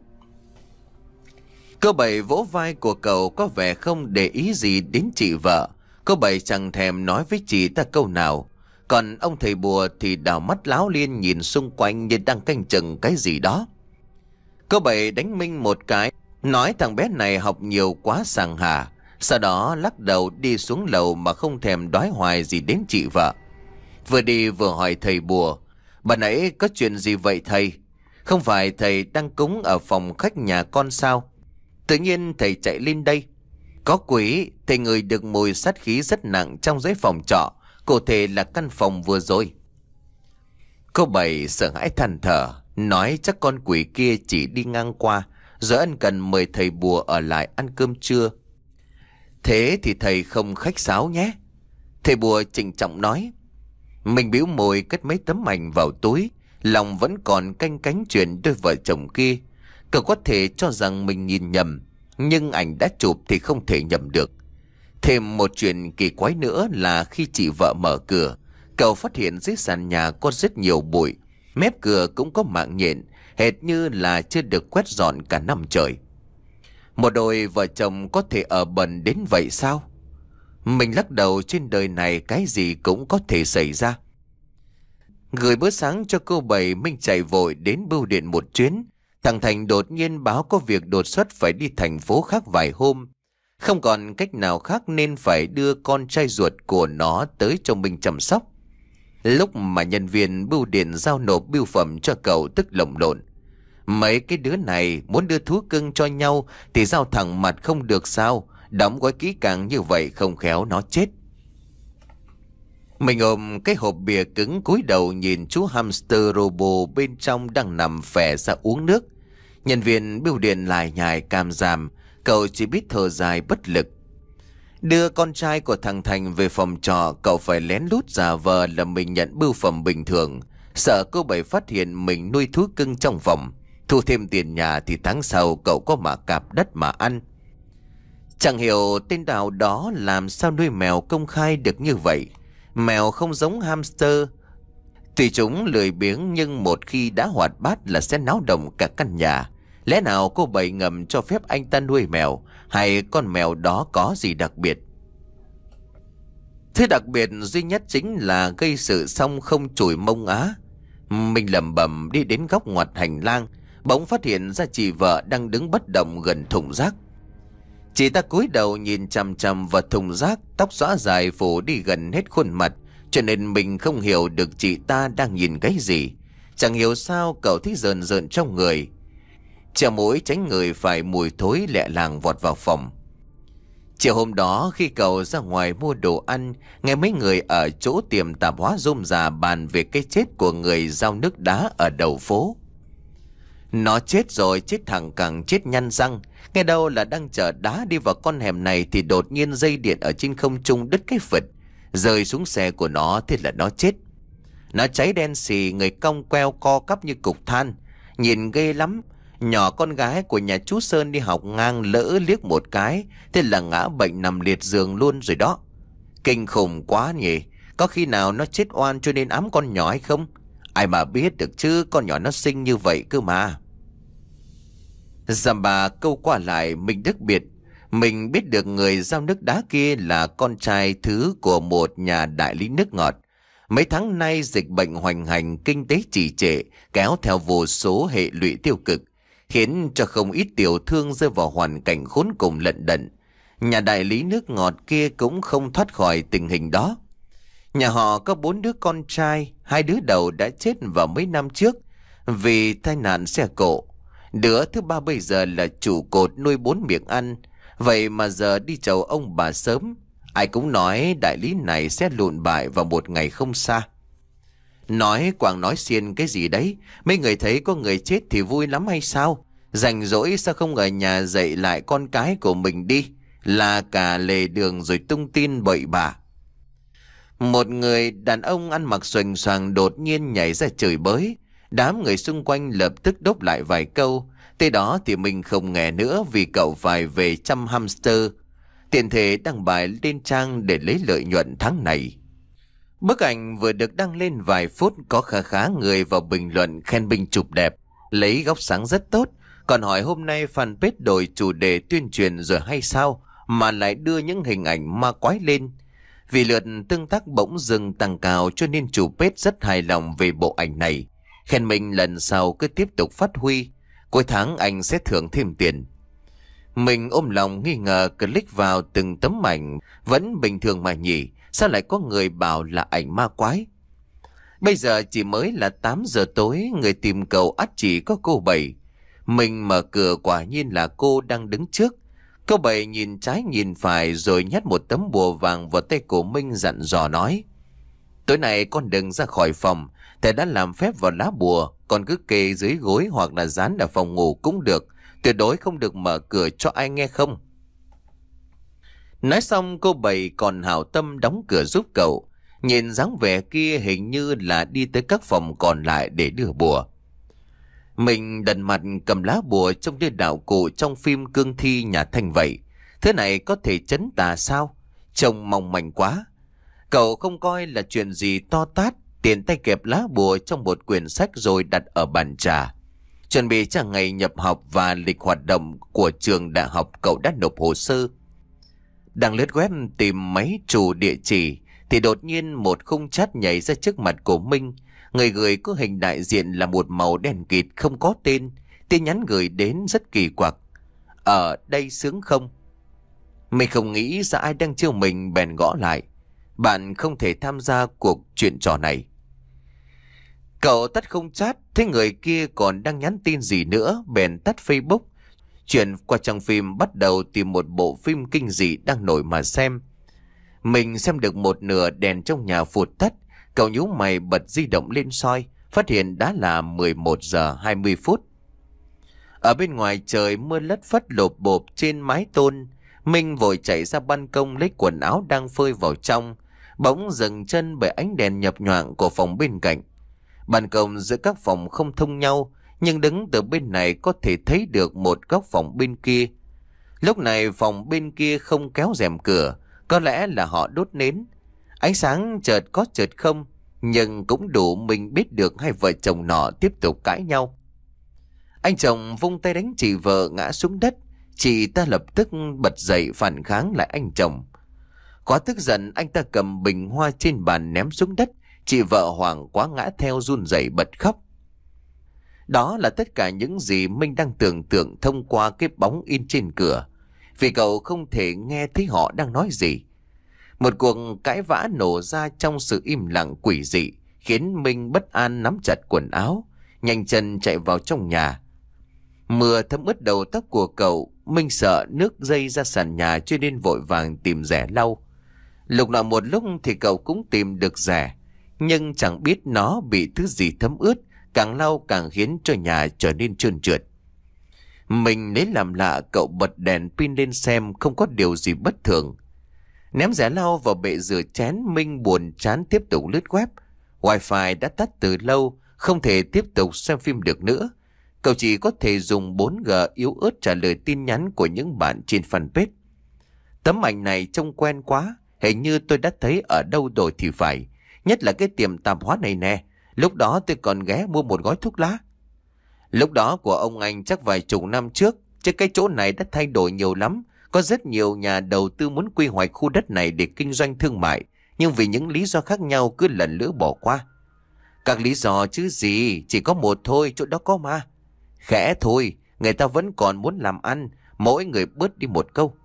Cô Bảy vỗ vai của cậu có vẻ không để ý gì đến chị vợ. Cô Bảy chẳng thèm nói với chị ta câu nào. Còn ông thầy bùa thì đảo mắt láo liên nhìn xung quanh như đang canh chừng cái gì đó. Cô Bảy đánh Minh một cái, nói thằng bé này học nhiều quá sàng hả. Sau đó lắc đầu đi xuống lầu mà không thèm đói hoài gì đến chị vợ. Vừa đi vừa hỏi thầy bùa. Bà nãy có chuyện gì vậy thầy? Không phải thầy đang cúng ở phòng khách nhà con sao? Tự nhiên thầy chạy lên đây. Có quỷ, thầy ngửi được mùi sát khí rất nặng trong dãy phòng trọ. Cụ thể là căn phòng vừa rồi. Cô Bảy sợ hãi than thở, nói chắc con quỷ kia chỉ đi ngang qua rồi ân cần mời thầy bùa ở lại ăn cơm trưa. Thế thì thầy không khách sáo nhé. Thầy bùa trịnh trọng nói. Mình bĩu môi cất mấy tấm ảnh vào túi, lòng vẫn còn canh cánh chuyện đôi vợ chồng kia. Cậu có thể cho rằng mình nhìn nhầm, nhưng ảnh đã chụp thì không thể nhầm được. Thêm một chuyện kỳ quái nữa là khi chị vợ mở cửa, cậu phát hiện dưới sàn nhà có rất nhiều bụi, mép cửa cũng có mạng nhện, hệt như là chưa được quét dọn cả năm trời. Một đôi vợ chồng có thể ở bẩn đến vậy sao? Mình lắc đầu, trên đời này cái gì cũng có thể xảy ra. Gửi bữa sáng cho cô Bảy, Minh chạy vội đến bưu điện một chuyến. Thằng Thành đột nhiên báo có việc đột xuất phải đi thành phố khác vài hôm. Không còn cách nào khác nên phải đưa con trai ruột của nó tới cho Minh chăm sóc. Lúc mà nhân viên bưu điện giao nộp bưu phẩm cho cậu tức lồng lộn. Mấy cái đứa này muốn đưa thú cưng cho nhau thì giao thẳng mặt không được sao? Đóng gói kỹ càng như vậy không khéo nó chết. Mình ôm cái hộp bìa cứng cúi đầu nhìn chú hamster robo bên trong đang nằm phè ra uống nước. Nhân viên bưu điện lải nhải càm ràm, cậu chỉ biết thở dài bất lực. Đưa con trai của thằng Thành về phòng trọ, cậu phải lén lút giả vờ là mình nhận bưu phẩm bình thường, sợ cô Bảy phát hiện mình nuôi thú cưng trong phòng. Thu thêm tiền nhà thì tháng sau cậu có mà cạp đất mà ăn. Chẳng hiểu tên đạo đó làm sao nuôi mèo công khai được như vậy. Mèo không giống hamster. Tuy chúng lười biếng nhưng một khi đã hoạt bát là sẽ náo động cả căn nhà. Lẽ nào cô Bảy ngầm cho phép anh ta nuôi mèo, hay con mèo đó có gì đặc biệt? Thứ đặc biệt duy nhất chính là gây sự xong không chùi mông á. Mình lẩm bẩm đi đến góc ngoặt hành lang, bỗng phát hiện ra chị vợ đang đứng bất động gần thùng rác. Chị ta cúi đầu nhìn chằm chằm vào thùng rác, tóc xõa dài phủ đi gần hết khuôn mặt, cho nên mình không hiểu được chị ta đang nhìn cái gì. Chẳng hiểu sao cậu thấy rờn rợn trong người. Chà mũi tránh người phải mùi thối lẹ làng vọt vào phòng. Chiều hôm đó khi cậu ra ngoài mua đồ ăn, nghe mấy người ở chỗ tiệm tạp hóa rôm rà bàn về cái chết của người giao nước đá ở đầu phố. Nó chết rồi, chết thẳng cẳng, chết nhăn răng. Nghe đâu là đang chở đá đi vào con hẻm này thì đột nhiên dây điện ở trên không trung đứt cái phật, rơi xuống xe của nó, thế là nó chết. Nó cháy đen xì, người cong queo co cắp như cục than, nhìn ghê lắm. Nhỏ con gái của nhà chú Sơn đi học ngang lỡ liếc một cái, thế là ngã bệnh nằm liệt giường luôn rồi đó. Kinh khủng quá nhỉ. Có khi nào nó chết oan cho nên ám con nhỏ hay không? Ai mà biết được chứ, con nhỏ nó xinh như vậy cơ mà. Dằm bà câu qua lại mình đức biệt. Mình biết được người giao nước đá kia là con trai thứ của một nhà đại lý nước ngọt. Mấy tháng nay dịch bệnh hoành hành, kinh tế trì trệ, kéo theo vô số hệ lụy tiêu cực, khiến cho không ít tiểu thương rơi vào hoàn cảnh khốn cùng lận đận. Nhà đại lý nước ngọt kia cũng không thoát khỏi tình hình đó. Nhà họ có bốn đứa con trai, hai đứa đầu đã chết vào mấy năm trước vì tai nạn xe cộ. Đứa thứ ba bây giờ là trụ cột nuôi bốn miệng ăn, vậy mà giờ đi chầu ông bà sớm. Ai cũng nói đại lý này sẽ lụn bại vào một ngày không xa. Nói quảng nói xiên cái gì đấy, mấy người thấy có người chết thì vui lắm hay sao? Rảnh rỗi sao không ở nhà dạy lại con cái của mình đi, là cả lề đường rồi tung tin bậy bạ. Một người đàn ông ăn mặc xoành xoàng đột nhiên nhảy ra chửi bới. Đám người xung quanh lập tức đốp lại vài câu. Tới đó thì mình không nghe nữa vì cậu phải về chăm hamster. Tiện thể đăng bài lên trang để lấy lợi nhuận tháng này. Bức ảnh vừa được đăng lên vài phút có khá khá người vào bình luận khen Bình chụp đẹp, lấy góc sáng rất tốt. Còn hỏi hôm nay fanpage đổi chủ đề tuyên truyền rồi hay sao mà lại đưa những hình ảnh ma quái lên. Vì lượt tương tác bỗng dưng tăng cao cho nên chủ page rất hài lòng về bộ ảnh này. Khen mình lần sau cứ tiếp tục phát huy, cuối tháng anh sẽ thưởng thêm tiền. Mình ôm lòng nghi ngờ click vào từng tấm ảnh vẫn bình thường mà nhỉ, sao lại có người bảo là ảnh ma quái. Bây giờ chỉ mới là tám giờ tối, người tìm cậu ắt chỉ có cô Bảy. Mình mở cửa quả nhiên là cô đang đứng trước. Cô Bảy nhìn trái nhìn phải rồi nhét một tấm bùa vàng vào tay của Minh, dặn dò nói: tối nay con đừng ra khỏi phòng, thầy đã làm phép vào lá bùa, con cứ kê dưới gối hoặc là dán ở phòng ngủ cũng được. Tuyệt đối không được mở cửa cho ai nghe không. Nói xong cô Bảy còn hảo tâm đóng cửa giúp cậu. Nhìn dáng vẻ kia hình như là đi tới các phòng còn lại để đưa bùa. Mình đần mặt cầm lá bùa trông như đạo cụ trong phim cương thi nhà Thanh vậy. Thế này có thể trấn tà sao? Trông mong manh quá. Cậu không coi là chuyện gì to tát, tiện tay kẹp lá bùa trong một quyển sách rồi đặt ở bàn trà. Chuẩn bị cho ngày nhập học và lịch hoạt động của trường đại học, cậu đã nộp hồ sơ. Đang lướt web tìm máy chủ địa chỉ thì đột nhiên một khung chat nhảy ra trước mặt của Minh. Người gửi có hình đại diện là một màu đen kịt không có tên. Tin nhắn gửi đến rất kỳ quặc. Ở đây sướng không? Mình không nghĩ ra ai đang trêu mình bèn gõ lại. Bạn không thể tham gia cuộc chuyện trò này. Cậu tắt không chat, thấy người kia còn đang nhắn tin gì nữa, bèn tắt Facebook. Chuyển qua trang phim bắt đầu tìm một bộ phim kinh dị đang nổi mà xem. Mình xem được một nửa đèn trong nhà phụt tắt. Cậu nhíu mày bật di động lên soi, phát hiện đã là mười một giờ hai mươi phút. Ở bên ngoài trời mưa lất phất lộp bộp trên mái tôn. Minh vội chạy ra ban công lấy quần áo đang phơi vào trong, bỗng dừng chân bởi ánh đèn nhập nhoạng của phòng bên cạnh. Ban công giữa các phòng không thông nhau, nhưng đứng từ bên này có thể thấy được một góc phòng bên kia. Lúc này phòng bên kia không kéo rèm cửa, có lẽ là họ đốt nến. Ánh sáng chợt có chợt không, nhưng cũng đủ mình biết được hai vợ chồng nọ tiếp tục cãi nhau. Anh chồng vung tay đánh chị vợ ngã xuống đất. Chị ta lập tức bật dậy phản kháng lại anh chồng. Quá tức giận, anh ta cầm bình hoa trên bàn ném xuống đất. Chị vợ hoảng quá ngã theo run rẩy bật khóc. Đó là tất cả những gì Minh đang tưởng tượng thông qua cái bóng in trên cửa, vì cậu không thể nghe thấy họ đang nói gì. Một cuộc cãi vã nổ ra trong sự im lặng quỷ dị, khiến Minh bất an nắm chặt quần áo, nhanh chân chạy vào trong nhà. Mưa thấm ướt đầu tóc của cậu. Minh sợ nước dây ra sàn nhà cho nên vội vàng tìm rẻ lau. Lục lọi một lúc thì cậu cũng tìm được rẻ, nhưng chẳng biết nó bị thứ gì thấm ướt, càng lau càng khiến cho nhà trở nên trơn trượt. Mình lấy làm lạ, cậu bật đèn pin lên xem không có điều gì bất thường. Ném rẻ lau vào bệ rửa chén, Minh buồn chán tiếp tục lướt web. Wi-Fi đã tắt từ lâu, không thể tiếp tục xem phim được nữa. Cậu chỉ có thể dùng bốn G yếu ớt trả lời tin nhắn của những bạn trên fanpage. Tấm ảnh này trông quen quá, hình như tôi đã thấy ở đâu rồi thì phải. Nhất là cái tiệm tạp hóa này nè, lúc đó tôi còn ghé mua một gói thuốc lá. Lúc đó của ông anh chắc vài chục năm trước, chứ cái chỗ này đã thay đổi nhiều lắm. Có rất nhiều nhà đầu tư muốn quy hoạch khu đất này để kinh doanh thương mại, nhưng vì những lý do khác nhau cứ lần lữa bỏ qua. Các lý do chứ gì, chỉ có một thôi, chỗ đó có ma. Khẽ thôi, người ta vẫn còn muốn làm ăn, mỗi người bớt đi một câu.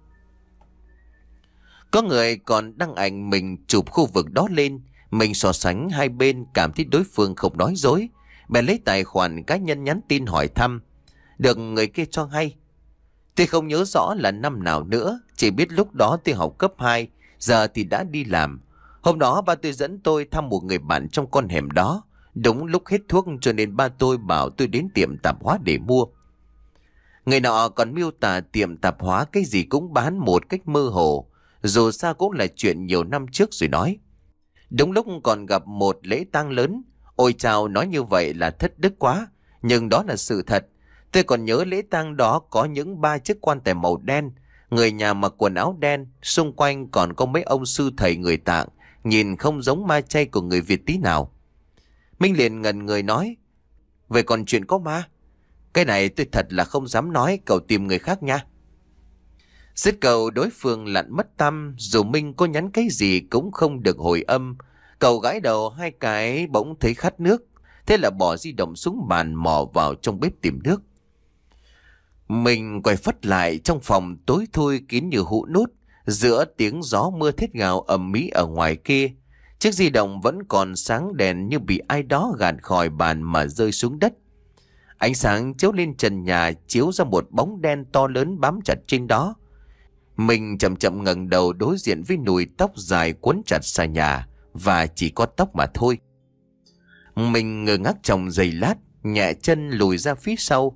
Có người còn đăng ảnh mình chụp khu vực đó lên. Mình so sánh hai bên, cảm thấy đối phương không nói dối, bèn lấy tài khoản cá nhân nhắn tin hỏi thăm. Được người kia cho hay: tôi không nhớ rõ là năm nào nữa, chỉ biết lúc đó tôi học cấp hai, giờ thì đã đi làm. Hôm đó ba tôi dẫn tôi thăm một người bạn trong con hẻm đó. Đúng lúc hết thuốc cho nên ba tôi bảo tôi đến tiệm tạp hóa để mua. Người nọ còn miêu tả tiệm tạp hóa cái gì cũng bán một cách mơ hồ, dù sao cũng là chuyện nhiều năm trước rồi nói. Đúng lúc còn gặp một lễ tang lớn. Ôi chào, nói như vậy là thất đức quá, nhưng đó là sự thật. Tôi còn nhớ lễ tang đó có những ba chiếc quan tài màu đen, người nhà mặc quần áo đen, xung quanh còn có mấy ông sư thầy người Tạng, nhìn không giống ma chay của người Việt tí nào. Minh liền ngần người nói: vậy còn chuyện có ma? Cái này tôi thật là không dám nói, cậu tìm người khác nha. Dứt cầu đối phương lặn mất tăm, dù Minh có nhắn cái gì cũng không được hồi âm. Cậu gãi đầu hai cái bỗng thấy khát nước, thế là bỏ di động xuống bàn mò vào trong bếp tìm nước. Mình quay phắt lại trong phòng tối thui kín như hũ nút, giữa tiếng gió mưa thét gào ầm ĩ ở ngoài kia. Chiếc di động vẫn còn sáng đèn như bị ai đó gạt khỏi bàn mà rơi xuống đất. Ánh sáng chiếu lên trần nhà, chiếu ra một bóng đen to lớn bám chặt trên đó. Mình chậm chậm ngẩng đầu đối diện với nùi tóc dài quấn chặt xà nhà, và chỉ có tóc mà thôi. Mình ngơ ngác trong giây lát, nhẹ chân lùi ra phía sau.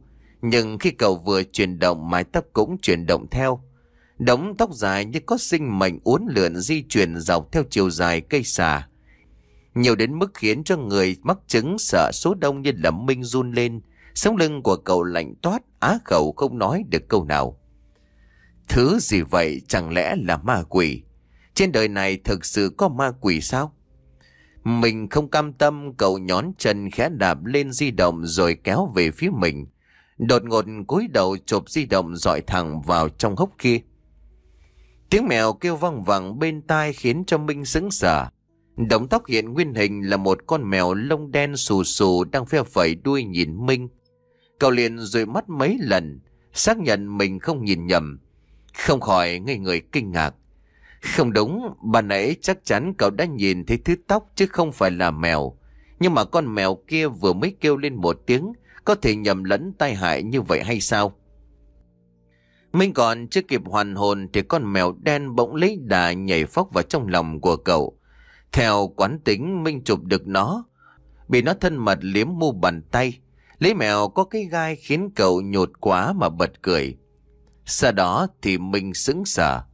Nhưng khi cậu vừa chuyển động, mái tóc cũng chuyển động theo. Đống tóc dài như có sinh mệnh uốn lượn di chuyển dọc theo chiều dài cây xà, nhiều đến mức khiến cho người mắc chứng sợ số đông như là Minh run lên. Sống lưng của cậu lạnh toát, á khẩu không nói được câu nào. Thứ gì vậy, chẳng lẽ là ma quỷ? Trên đời này thực sự có ma quỷ sao? Mình không cam tâm, cậu nhón chân khẽ đạp lên di động rồi kéo về phía mình. Đột ngột cúi đầu chộp di động dọi thẳng vào trong hốc kia. Tiếng mèo kêu vang vẳng bên tai khiến cho Minh sững sờ. Đống tóc hiện nguyên hình là một con mèo lông đen xù xù đang phe phẩy đuôi nhìn Minh. Cậu liền dụi mắt mấy lần, xác nhận mình không nhìn nhầm. Không khỏi ngây người kinh ngạc. Không đúng, ban nãy chắc chắn cậu đã nhìn thấy thứ tóc chứ không phải là mèo. Nhưng mà con mèo kia vừa mới kêu lên một tiếng, có thể nhầm lẫn tai hại như vậy hay sao? Minh còn chưa kịp hoàn hồn thì con mèo đen bỗng lấy đà nhảy phóc vào trong lòng của cậu. Theo quán tính, Minh chụp được nó, bị nó thân mật liếm mu bàn tay. Lấy mèo có cái gai khiến cậu nhột quá mà bật cười. Sau đó thì Minh sững sờ.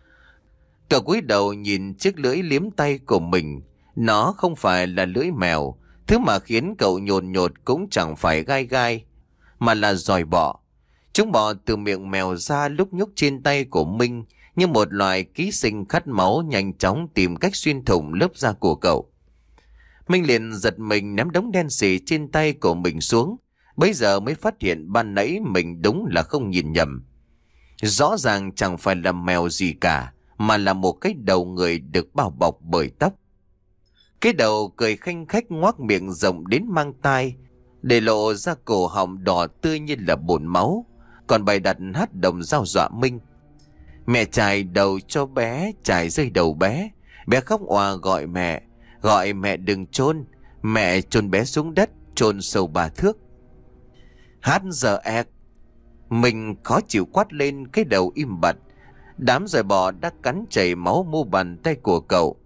Cậu cúi đầu nhìn chiếc lưỡi liếm tay của mình. Nó không phải là lưỡi mèo. Thứ mà khiến cậu nhột nhột cũng chẳng phải gai gai, mà là giòi bọ. Chúng bò từ miệng mèo ra lúc nhúc trên tay của Minh, như một loài ký sinh khát máu nhanh chóng tìm cách xuyên thủng lớp da của cậu. Minh liền giật mình ném đống đen xì trên tay của mình xuống. Bây giờ mới phát hiện ban nãy mình đúng là không nhìn nhầm. Rõ ràng chẳng phải là mèo gì cả, mà là một cái đầu người được bao bọc bởi tóc. Cái đầu cười khanh khách ngoác miệng rộng đến mang tai, để lộ ra cổ họng đỏ tươi như là bồn máu, còn bày đặt hát đồng dao dọa Minh. Mẹ chải đầu cho bé, chải rơi đầu bé. Bé khóc òa gọi mẹ, gọi mẹ đừng chôn, mẹ chôn bé xuống đất, chôn sâu ba thước. Hát giờ ẹc. Mình khó chịu quát lên, cái đầu im bặt. Đám giòi bò đã cắn chảy máu mu bàn tay của cậu.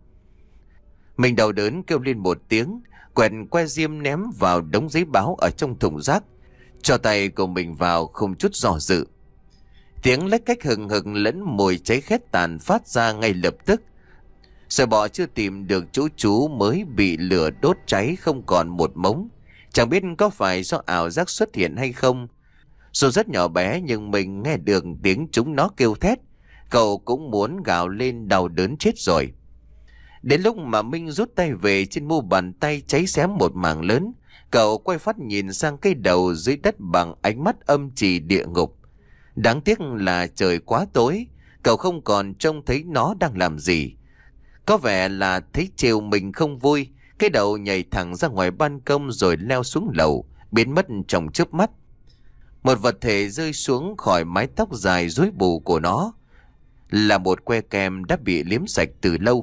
Mình đau đớn kêu lên một tiếng, quẹt que diêm ném vào đống giấy báo ở trong thùng rác, cho tay của mình vào không chút do dự. Tiếng lách cách hừng hừng lẫn mùi cháy khét tàn phát ra ngay lập tức. Giòi bò chưa tìm được chỗ trú mới bị lửa đốt cháy không còn một mống. Chẳng biết có phải do ảo giác xuất hiện hay không. Dù rất nhỏ bé nhưng mình nghe được tiếng chúng nó kêu thét. Cậu cũng muốn gào lên đau đớn chết rồi. Đến lúc mà Minh rút tay về, trên mu bàn tay cháy xém một mảng lớn. Cậu quay phát nhìn sang cái đầu dưới đất bằng ánh mắt âm trì địa ngục. Đáng tiếc là trời quá tối, cậu không còn trông thấy nó đang làm gì. Có vẻ là thấy trêu mình không vui, cái đầu nhảy thẳng ra ngoài ban công rồi leo xuống lầu, biến mất trong chớp mắt. Một vật thể rơi xuống khỏi mái tóc dài rối bù của nó, là một que kem đã bị liếm sạch từ lâu.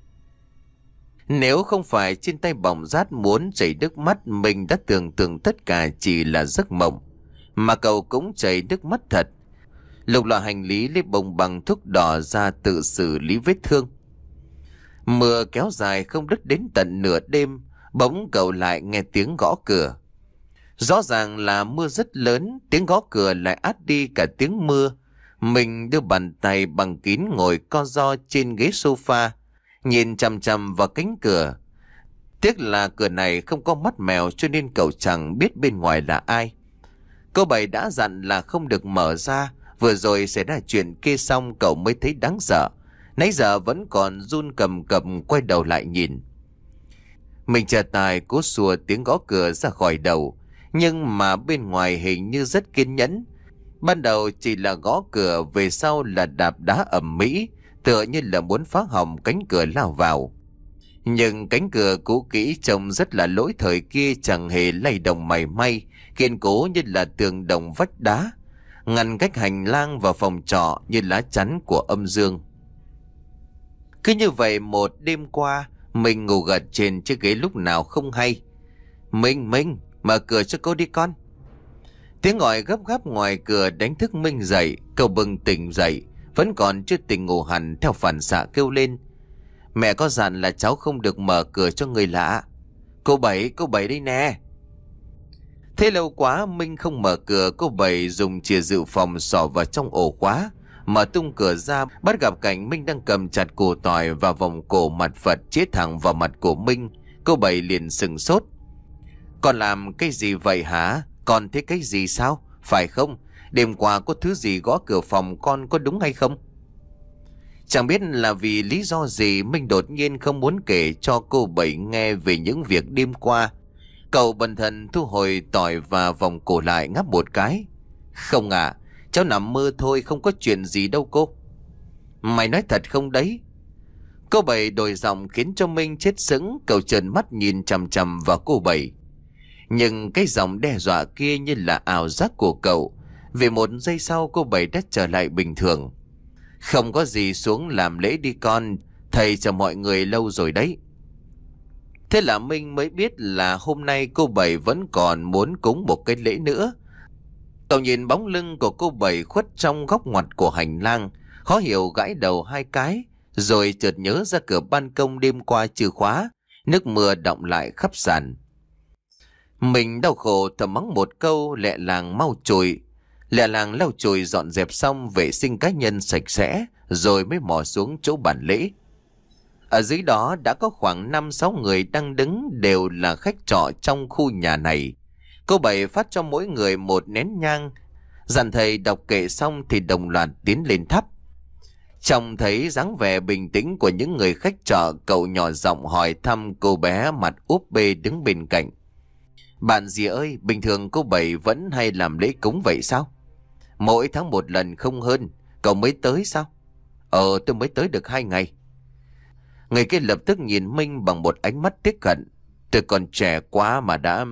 Nếu không phải trên tay bỏng rát muốn chảy nước mắt, mình đã tưởng tượng tất cả chỉ là giấc mộng. Mà cậu cũng chảy nước mắt thật. Lục lọi hành lý lấy bông bằng thuốc đỏ ra tự xử lý vết thương. Mưa kéo dài không đứt đến tận nửa đêm, bỗng cậu lại nghe tiếng gõ cửa. Rõ ràng là mưa rất lớn, tiếng gõ cửa lại át đi cả tiếng mưa. Mình đưa bàn tay bằng kín ngồi co ro trên ghế sofa, nhìn chằm chằm vào cánh cửa. Tiếc là cửa này không có mắt mèo cho nên cậu chẳng biết bên ngoài là ai. Cô Bảy đã dặn là không được mở ra. Vừa rồi xảy ra chuyện kia xong cậu mới thấy đáng sợ. Nãy giờ vẫn còn run cầm cầm quay đầu lại nhìn. Mình chợt tài cố xua tiếng gõ cửa ra khỏi đầu. Nhưng mà bên ngoài hình như rất kiên nhẫn. Ban đầu chỉ là gõ cửa, về sau là đạp đá ầm ĩ, tựa như là muốn phá hỏng cánh cửa lao vào. Nhưng cánh cửa cũ kỹ trông rất là lỗi thời kia chẳng hề lay động mảy may, kiên cố như là tường đồng vách đá, ngăn cách hành lang và phòng trọ như lá chắn của âm dương. Cứ như vậy một đêm qua, mình ngủ gật trên chiếc ghế lúc nào không hay. Minh, Minh, mở cửa cho cô đi con. Tiếng gọi gấp gáp ngoài cửa đánh thức Minh dậy. Cậu bừng tỉnh dậy, vẫn còn chưa tỉnh ngủ hẳn, theo phản xạ kêu lên. Mẹ có dặn là cháu không được mở cửa cho người lạ. Cô Bảy, cô Bảy đây nè. Thế lâu quá Minh không mở cửa, cô Bảy dùng chìa dự phòng xỏ vào trong ổ khóa, mở tung cửa ra, bắt gặp cảnh Minh đang cầm chặt củ tỏi và vòng cổ mặt Phật chĩa thẳng vào mặt của Minh. Cô Bảy liền sừng sốt. Con làm cái gì vậy hả? Con thấy cái gì sao? Phải không? Đêm qua có thứ gì gõ cửa phòng con, có đúng hay không? Chẳng biết là vì lý do gì, Minh đột nhiên không muốn kể cho cô Bảy nghe về những việc đêm qua. Cậu bần thần thu hồi tỏi và vòng cổ lại, ngáp một cái. Không à, cháu nằm mơ thôi, không có chuyện gì đâu cô. Mày nói thật không đấy? Cô Bảy đổi giọng khiến cho Minh chết sững. Cậu trợn mắt nhìn chằm chằm vào cô Bảy. Nhưng cái giọng đe dọa kia như là ảo giác của cậu. Vì một giây sau cô Bảy đã trở lại bình thường. Không có gì, xuống làm lễ đi con, thầy chờ mọi người lâu rồi đấy. Thế là Minh mới biết là hôm nay cô Bảy vẫn còn muốn cúng một cái lễ nữa. Cậu nhìn bóng lưng của cô Bảy khuất trong góc ngoặt của hành lang, khó hiểu gãi đầu hai cái, rồi chợt nhớ ra cửa ban công đêm qua chưa khóa, nước mưa đọng lại khắp sàn. Mình đau khổ thầm mắng một câu, lẹ làng mau chùi. Lẹ làng lau chùi dọn dẹp xong vệ sinh cá nhân sạch sẽ, rồi mới mò xuống chỗ bàn lễ. Ở dưới đó đã có khoảng năm sáu người đang đứng, đều là khách trọ trong khu nhà này. Cô Bảy phát cho mỗi người một nén nhang, dặn thầy đọc kệ xong thì đồng loạt tiến lên thắp. Trông thấy dáng vẻ bình tĩnh của những người khách trọ, cậu nhỏ giọng hỏi thăm cô bé mặt úp bê đứng bên cạnh. Bạn dì ơi, bình thường cô Bảy vẫn hay làm lễ cúng vậy sao? Mỗi tháng một lần không hơn, cậu mới tới sao? Ờ, tôi mới tới được hai ngày. Người kia lập tức nhìn Minh bằng một ánh mắt tiếc hận. Tôi còn trẻ quá mà đã...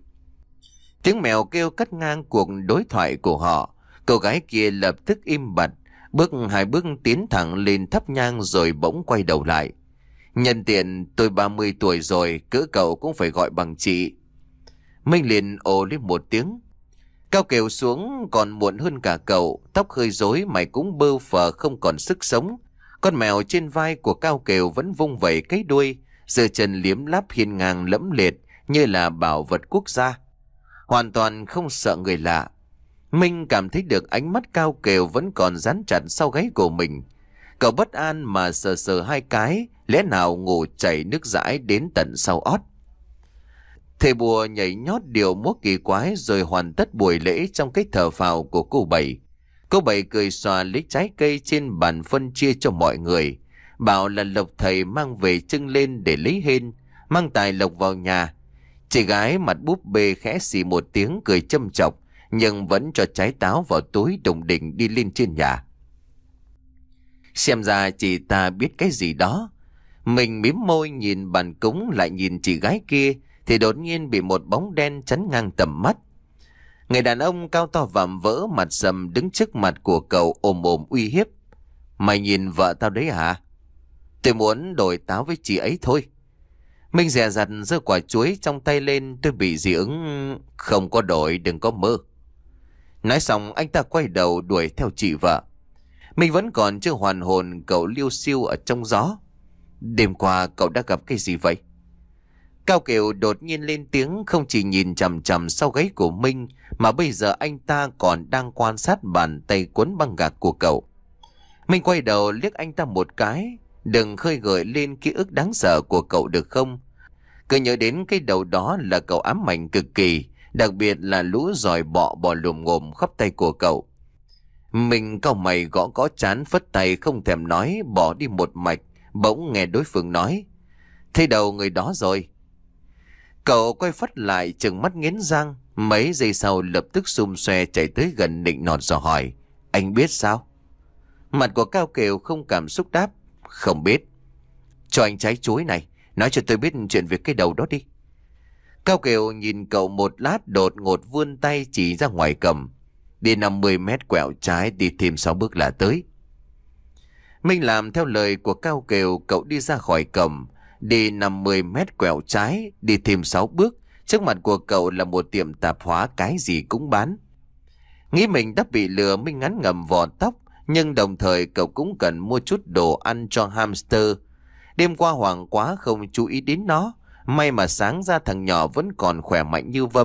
Tiếng mèo kêu cắt ngang cuộc đối thoại của họ. Cô gái kia lập tức im bặt, bước hai bước tiến thẳng lên thắp nhang rồi bỗng quay đầu lại. Nhân tiện tôi ba mươi tuổi rồi, cỡ cậu cũng phải gọi bằng chị. Minh liền ồ lên một tiếng. Cao kêu xuống còn muộn hơn cả cậu, tóc hơi rối, mày cũng bơ phờ không còn sức sống. Con mèo trên vai của Cao Kiều vẫn vung vẩy cái đuôi, giơ chân liếm láp hiên ngang lẫm liệt như là bảo vật quốc gia, hoàn toàn không sợ người lạ. Minh cảm thấy được ánh mắt Cao Kiều vẫn còn dán chặt sau gáy của mình. Cậu bất an mà sờ sờ hai cái, lẽ nào ngủ chảy nước dãi đến tận sau ót. Thầy bùa nhảy nhót điệu múa kỳ quái rồi hoàn tất buổi lễ trong cái thờ phào của cô Bảy. Cô Bảy cười xòa lấy trái cây trên bàn phân chia cho mọi người, bảo là lộc thầy mang về trưng lên để lấy hên, mang tài lộc vào nhà. Chị gái mặt búp bê khẽ xì một tiếng cười châm chọc, nhưng vẫn cho trái táo vào túi đùng đỉnh đi lên trên nhà. Xem ra chị ta biết cái gì đó. Mình mím môi nhìn bàn cúng lại nhìn chị gái kia, thì đột nhiên bị một bóng đen chắn ngang tầm mắt. Người đàn ông cao to vạm vỡ mặt sầm đứng trước mặt của cậu ồm ồm uy hiếp. Mày nhìn vợ tao đấy hả? Tôi muốn đổi táo với chị ấy thôi. Minh dè dặt giơ quả chuối trong tay lên. Tôi bị dị ứng. Không có đổi, đừng có mơ. Nói xong anh ta quay đầu đuổi theo chị vợ. Mình vẫn còn chưa hoàn hồn, cậu liêu xiêu ở trong gió. Đêm qua cậu đã gặp cái gì vậy? Cao Kiều đột nhiên lên tiếng, không chỉ nhìn chằm chằm sau gáy của Minh, mà bây giờ anh ta còn đang quan sát bàn tay cuốn băng gạc của cậu. Minh quay đầu liếc anh ta một cái. Đừng khơi gợi lên ký ức đáng sợ của cậu được không? Cứ nhớ đến cái đầu đó là cậu ám ảnh cực kỳ, đặc biệt là lũ giòi bọ bò lùm ngồm khắp tay của cậu. Mình cau mày gõ gõ chán phất tay không thèm nói, bỏ đi một mạch. Bỗng nghe đối phương nói: thấy đầu người đó rồi. Cậu quay phắt lại trừng mắt nghiến răng. Mấy giây sau lập tức xum xoe chạy tới gần nịnh nọt dò hỏi: anh biết sao? Mặt của Cao Kiều không cảm xúc đáp: không biết. Cho anh trái chuối này, nói cho tôi biết chuyện việc cái đầu đó đi. Cao Kiều nhìn cậu một lát, đột ngột vươn tay chỉ ra ngoài cầm: đi năm mươi mét quẹo trái, đi thêm sáu bước là tới. Minh làm theo lời của Cao Kiều, cậu đi ra khỏi cầm, đi năm mươi mét quẹo trái, đi thêm sáu bước. Trước mặt của cậu là một tiệm tạp hóa, cái gì cũng bán. Nghĩ mình đã bị lừa, Minh ngắn ngầm vò tóc, nhưng đồng thời cậu cũng cần mua chút đồ ăn cho hamster. Đêm qua hoảng quá không chú ý đến nó. May mà sáng ra thằng nhỏ vẫn còn khỏe mạnh như vâm,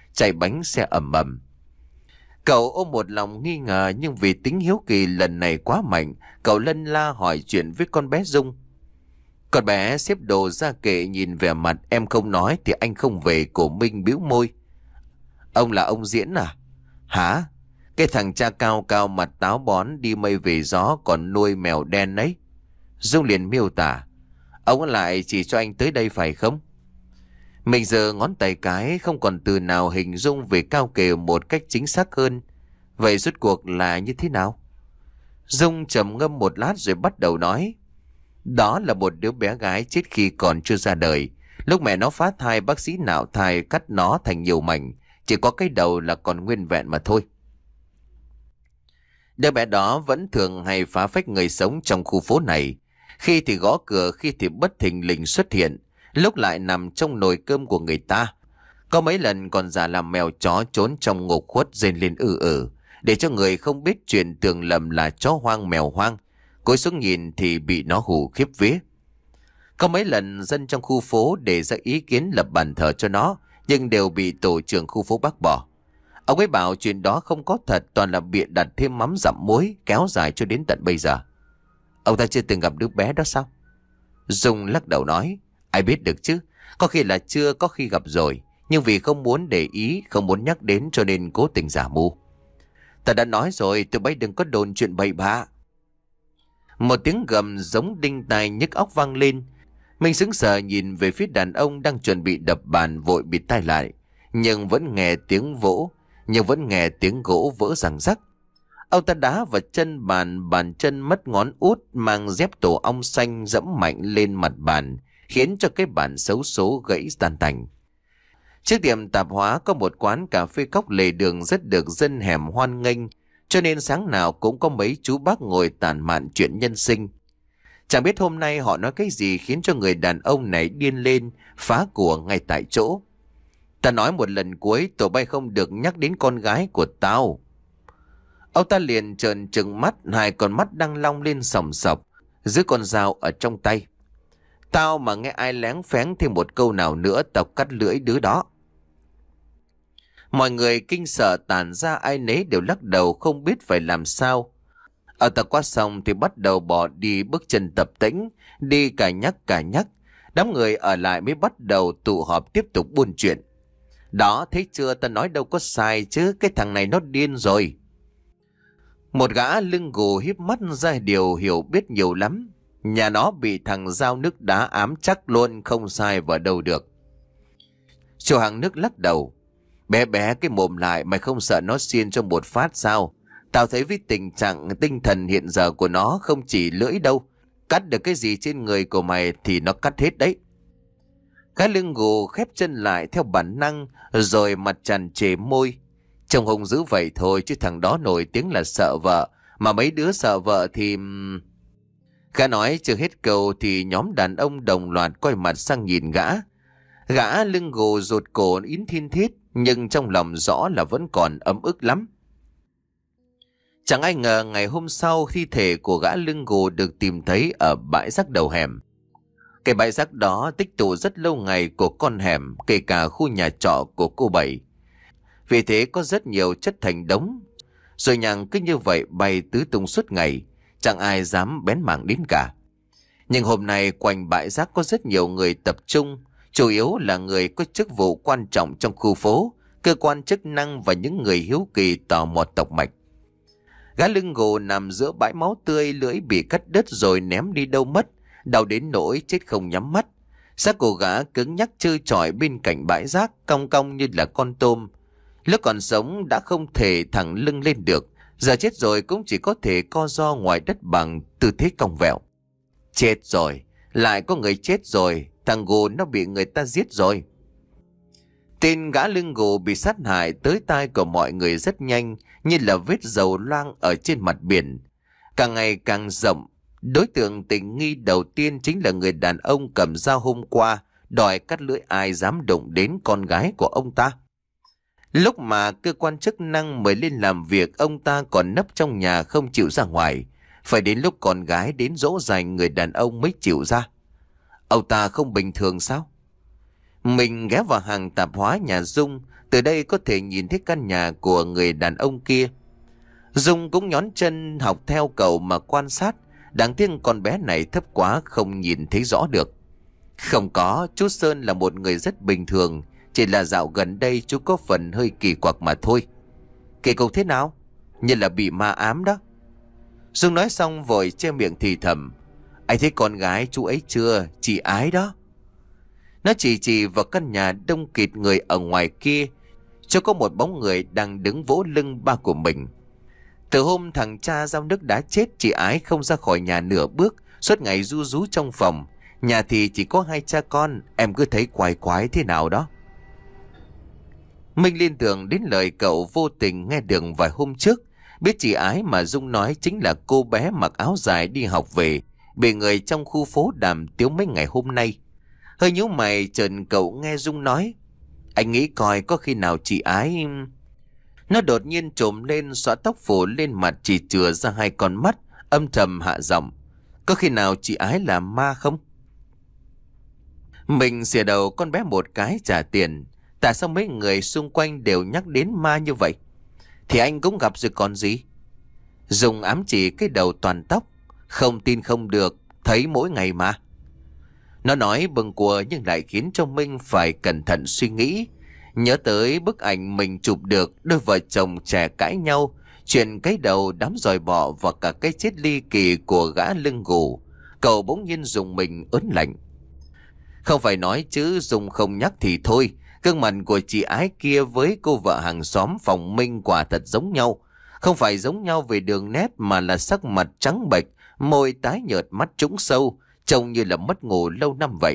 chạy bánh xe ầm ầm. Cậu ôm một lòng nghi ngờ, nhưng vì tính hiếu kỳ lần này quá mạnh, cậu lân la hỏi chuyện với con bé Dung. Con bé xếp đồ ra kệ, nhìn vẻ mặt em không nói thì anh không về của Minh bĩu môi. Ông là ông Diễn à? Hả? Cái thằng cha cao cao mặt táo bón đi mây về gió còn nuôi mèo đen ấy. Dung liền miêu tả. Ông lại chỉ cho anh tới đây phải không? Mình giờ ngón tay cái, không còn từ nào hình dung về Cao Kiều một cách chính xác hơn. Vậy rốt cuộc là như thế nào? Dung trầm ngâm một lát rồi bắt đầu nói. Đó là một đứa bé gái chết khi còn chưa ra đời. Lúc mẹ nó phá thai, bác sĩ nạo thai cắt nó thành nhiều mảnh, chỉ có cái đầu là còn nguyên vẹn mà thôi. Đứa bé đó vẫn thường hay phá phách người sống trong khu phố này. Khi thì gõ cửa, khi thì bất thình lình xuất hiện, lúc lại nằm trong nồi cơm của người ta. Có mấy lần còn giả làm mèo chó trốn trong ngục khuất rên lên ư ử, để cho người không biết chuyện tưởng lầm là chó hoang mèo hoang. Cúi xuống nhìn thì bị nó hù khiếp vía. Có mấy lần dân trong khu phố đề ra ý kiến lập bàn thờ cho nó, nhưng đều bị tổ trưởng khu phố bác bỏ. Ông ấy bảo chuyện đó không có thật, toàn là bịa đặt thêm mắm dặm muối, kéo dài cho đến tận bây giờ. Ông ta chưa từng gặp đứa bé đó sao? Dung lắc đầu nói. Ai biết được chứ, có khi là chưa, có khi gặp rồi, nhưng vì không muốn để ý, không muốn nhắc đến cho nên cố tình giả mù. Ta đã nói rồi, tụi bay đừng có đồn chuyện bậy bạ. Một tiếng gầm giống đinh tai nhức óc vang lên. Mình sững sờ nhìn về phía đàn ông đang chuẩn bị đập bàn, vội bịt tai lại, nhưng vẫn nghe tiếng vỗ, nhưng vẫn nghe tiếng gỗ vỡ răng rắc. Ông ta đá vào chân bàn, bàn chân mất ngón út, mang dép tổ ong xanh dẫm mạnh lên mặt bàn, khiến cho cái bàn xấu số gãy tan tành. Trước tiệm tạp hóa có một quán cà phê cóc lề đường rất được dân hẻm hoan nghênh, cho nên sáng nào cũng có mấy chú bác ngồi tản mạn chuyện nhân sinh. Chẳng biết hôm nay họ nói cái gì khiến cho người đàn ông này điên lên, phá của ngay tại chỗ. Ta nói một lần cuối, tổ bay không được nhắc đến con gái của tao. Ông ta liền trợn trừng mắt, hai con mắt đang long lên sòng sọc, giữ con dao ở trong tay. Tao mà nghe ai lén phén thêm một câu nào nữa, tao cắt lưỡi đứa đó. Mọi người kinh sợ tản ra, ai nấy đều lắc đầu không biết phải làm sao. Ở ta quát xong thì bắt đầu bỏ đi, bước chân tập tĩnh, đi cả nhắc cả nhắc. Đám người ở lại mới bắt đầu tụ họp tiếp tục buôn chuyện. Đó, thấy chưa, ta nói đâu có sai chứ, cái thằng này nó điên rồi. Một gã lưng gù híp mắt ra điều hiểu biết nhiều lắm. Nhà nó bị thằng dao nước đá ám chắc luôn, không sai vào đâu được. Chủ hàng nước lắc đầu. Bé bé cái mồm lại, mày không sợ nó xiên cho một phát sao? Tao thấy với tình trạng tinh thần hiện giờ của nó không chỉ lưỡi đâu. Cắt được cái gì trên người của mày thì nó cắt hết đấy. Gã lưng gù khép chân lại theo bản năng, rồi mặt tràn trề môi. Trông hung dữ vậy thôi, chứ thằng đó nổi tiếng là sợ vợ. Mà mấy đứa sợ vợ thì... Gã nói chưa hết câu thì nhóm đàn ông đồng loạt quay mặt sang nhìn gã. Gã lưng gù rụt cổ yến thiên thiết, nhưng trong lòng rõ là vẫn còn ấm ức lắm. Chẳng ai ngờ ngày hôm sau, thi thể của gã lưng gù được tìm thấy ở bãi rác đầu hẻm. Cái bãi rác đó tích tụ rất lâu ngày của con hẻm, kể cả khu nhà trọ của cô Bảy. Vì thế có rất nhiều chất thành đống, rồi nhằng cứ như vậy bay tứ tung suốt ngày, chẳng ai dám bén mảng đến cả. Nhưng hôm nay quanh bãi rác có rất nhiều người tập trung, chủ yếu là người có chức vụ quan trọng trong khu phố, cơ quan chức năng và những người hiếu kỳ tò mò tộc mạch. Gã lưng gù nằm giữa bãi máu tươi, lưỡi bị cắt đứt rồi ném đi đâu mất, đau đến nỗi chết không nhắm mắt. Xác của gã cứng nhắc trơ trọi bên cạnh bãi rác, cong cong như là con tôm. Lúc còn sống đã không thể thẳng lưng lên được, giờ chết rồi cũng chỉ có thể co ro ngoài đất bằng tư thế cong vẹo. Chết rồi, lại có người chết rồi, thằng gù nó bị người ta giết rồi. Tên gã lưng gù bị sát hại tới tai của mọi người rất nhanh, như là vết dầu loang ở trên mặt biển. Càng ngày càng rộng, đối tượng tình nghi đầu tiên chính là người đàn ông cầm dao hôm qua, đòi cắt lưỡi ai dám đụng đến con gái của ông ta. Lúc mà cơ quan chức năng mời lên làm việc, ông ta còn nấp trong nhà không chịu ra ngoài. Phải đến lúc con gái đến dỗ dành người đàn ông mới chịu ra. Ông ta không bình thường sao? Mình ghé vào hàng tạp hóa nhà Dung, Từ đây có thể nhìn thấy căn nhà của người đàn ông kia. Dung cũng nhón chân học theo cậu mà quan sát. Đáng tiếc con bé này thấp quá không nhìn thấy rõ được. Không có, chú Sơn là một người rất bình thường. Chỉ là dạo gần đây chú có phần hơi kỳ quặc mà thôi. Kỳ cục thế nào? Như là bị ma ám đó. Dung nói xong vội che miệng thì thầm. Anh thấy con gái chú ấy chưa? Chị Ái đó. Nó chỉ chỉ vào căn nhà đông kịt người ở ngoài kia. Cho có một bóng người đang đứng vỗ lưng ba của mình. Từ hôm thằng cha Giao Nước đã chết, chị Ái không ra khỏi nhà nửa bước, suốt ngày ru rú trong phòng. Nhà thì chỉ có hai cha con, em cứ thấy quái quái thế nào đó. Minh liên tưởng đến lời cậu vô tình nghe được vài hôm trước. Biết chị Ái mà Dung nói chính là cô bé mặc áo dài đi học về, bị người trong khu phố đàm tiếu mấy ngày hôm nay. Hơi nhíu mày chợt cậu nghe Dung nói. Anh nghĩ coi có khi nào chị Ái... Nó đột nhiên trồm lên, xõa tóc phủ lên mặt, chỉ chừa ra hai con mắt, âm thầm hạ giọng. Có khi nào chị Ái là ma không? Mình xìa đầu con bé một cái trả tiền. Tại sao mấy người xung quanh đều nhắc đến ma như vậy? Thì anh cũng gặp rồi còn gì. Dùng ám chỉ cái đầu toàn tóc. Không tin không được, thấy mỗi ngày mà. Nó nói bâng quơ nhưng lại khiến cho Minh phải cẩn thận suy nghĩ. Nhớ tới bức ảnh mình chụp được đôi vợ chồng trẻ cãi nhau, chuyện cái đầu đám dòi bọ và cả cái chết ly kỳ của gã lưng gù. Cậu bỗng nhiên dùng mình ớn lạnh. Không phải nói chứ Dung không nhắc thì thôi. Gương mặt của chị Ái kia với cô vợ hàng xóm phòng Minh quả thật giống nhau. Không phải giống nhau về đường nét mà là sắc mặt trắng bệch, môi tái nhợt, mắt trũng sâu, trông như là mất ngủ lâu năm vậy.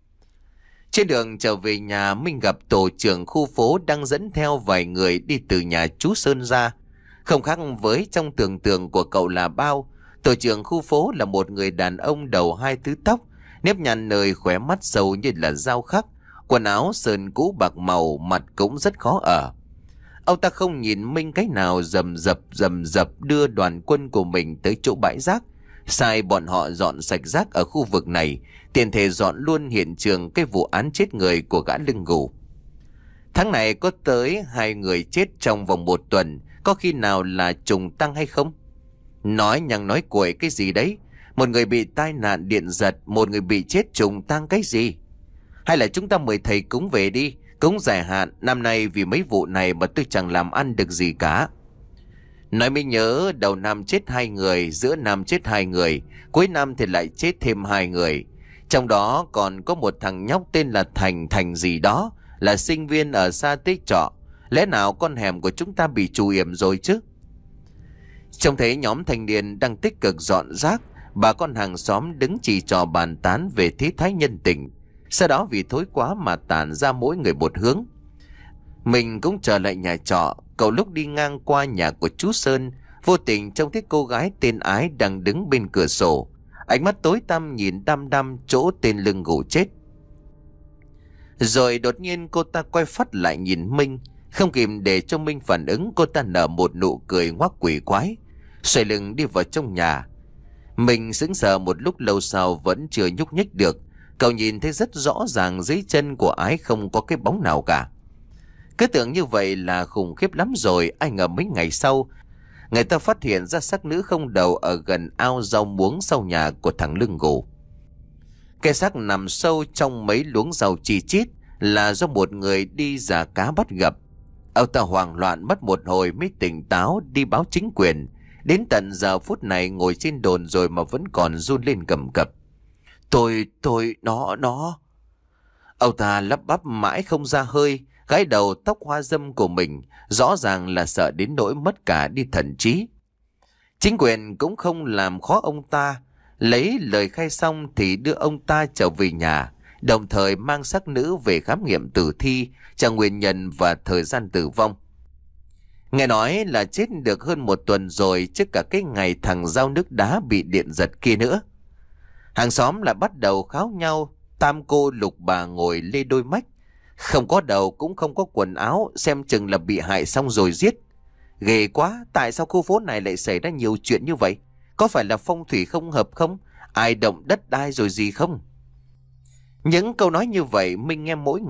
Trên đường trở về nhà, Minh gặp tổ trưởng khu phố đang dẫn theo vài người đi từ nhà chú Sơn ra. Không khác với trong tưởng tượng của cậu là bao. Tổ trưởng khu phố là một người đàn ông đầu hai thứ tóc, nếp nhăn nơi khóe mắt sâu như là dao khắc, quần áo sơn cũ bạc màu, mặt cũng rất khó ở. Ông ta không nhìn Minh cái nào, rầm rập rầm rập đưa đoàn quân của mình tới chỗ bãi rác, sai bọn họ dọn sạch rác ở khu vực này, tiện thể dọn luôn hiện trường cái vụ án chết người của gã lưng gù. Tháng này có tới hai người chết trong vòng một tuần, có khi nào là trùng tăng hay không? Nói nhằng nói cuội cái gì đấy? Một người bị tai nạn điện giật, một người bị chết trùng tăng cái gì? Hay là chúng ta mời thầy cúng về đi, cúng dài hạn, năm nay vì mấy vụ này mà tôi chẳng làm ăn được gì cả. Nói mới nhớ, đầu năm chết hai người, giữa năm chết hai người, cuối năm thì lại chết thêm hai người. Trong đó còn có một thằng nhóc tên là Thành Thành gì đó, là sinh viên ở xa Tích Trọ. Lẽ nào con hẻm của chúng ta bị trù yểm rồi chứ? Trông thấy nhóm thanh niên đang tích cực dọn rác, bà con hàng xóm đứng chỉ trò bàn tán về thế thái nhân tình. Sau đó vì thối quá mà tản ra mỗi người một hướng. Mình cũng trở lại nhà trọ. Cậu lúc đi ngang qua nhà của chú Sơn, vô tình trông thấy cô gái tên Ái đang đứng bên cửa sổ, ánh mắt tối tăm nhìn đăm đăm chỗ tên lưng gù chết. Rồi đột nhiên cô ta quay phắt lại nhìn Minh. Không kịp để cho Minh phản ứng, cô ta nở một nụ cười ngoác quỷ quái, xoay lưng đi vào trong nhà. Mình sững sờ một lúc lâu sau vẫn chưa nhúc nhích được. Cậu nhìn thấy rất rõ ràng dưới chân của Ái không có cái bóng nào cả. Cứ tưởng như vậy là khủng khiếp lắm rồi, ai ngờ mấy ngày sau người ta phát hiện ra xác nữ không đầu ở gần ao rau muống sau nhà của thằng lưng gù. Cái xác nằm sâu trong mấy luống rau chi chít, là do một người đi già cá bắt gặp. Ông ta hoảng loạn mất một hồi mới tỉnh táo đi báo chính quyền. Đến tận giờ phút này ngồi trên đồn rồi mà vẫn còn run lên cầm cập. Tôi, tôi, nó, nó. Ông ta lắp bắp mãi không ra hơi, gãi đầu tóc hoa râm của mình, rõ ràng là sợ đến nỗi mất cả đi thần trí. Chính quyền cũng không làm khó ông ta, lấy lời khai xong thì đưa ông ta trở về nhà, đồng thời mang xác nữ về khám nghiệm tử thi, tra nguyên nhân và thời gian tử vong. Nghe nói là chết được hơn một tuần rồi, trước cả cái ngày thằng Giao Nước Đá bị điện giật kia nữa. Hàng xóm lại bắt đầu kháo nhau, tam cô lục bà ngồi lê đôi mách. Không có đầu cũng không có quần áo, xem chừng là bị hại xong rồi giết. Ghê quá, tại sao khu phố này lại xảy ra nhiều chuyện như vậy? Có phải là phong thủy không hợp không? Ai động đất đai rồi gì không? Những câu nói như vậy Minh nghe mỗi ngày.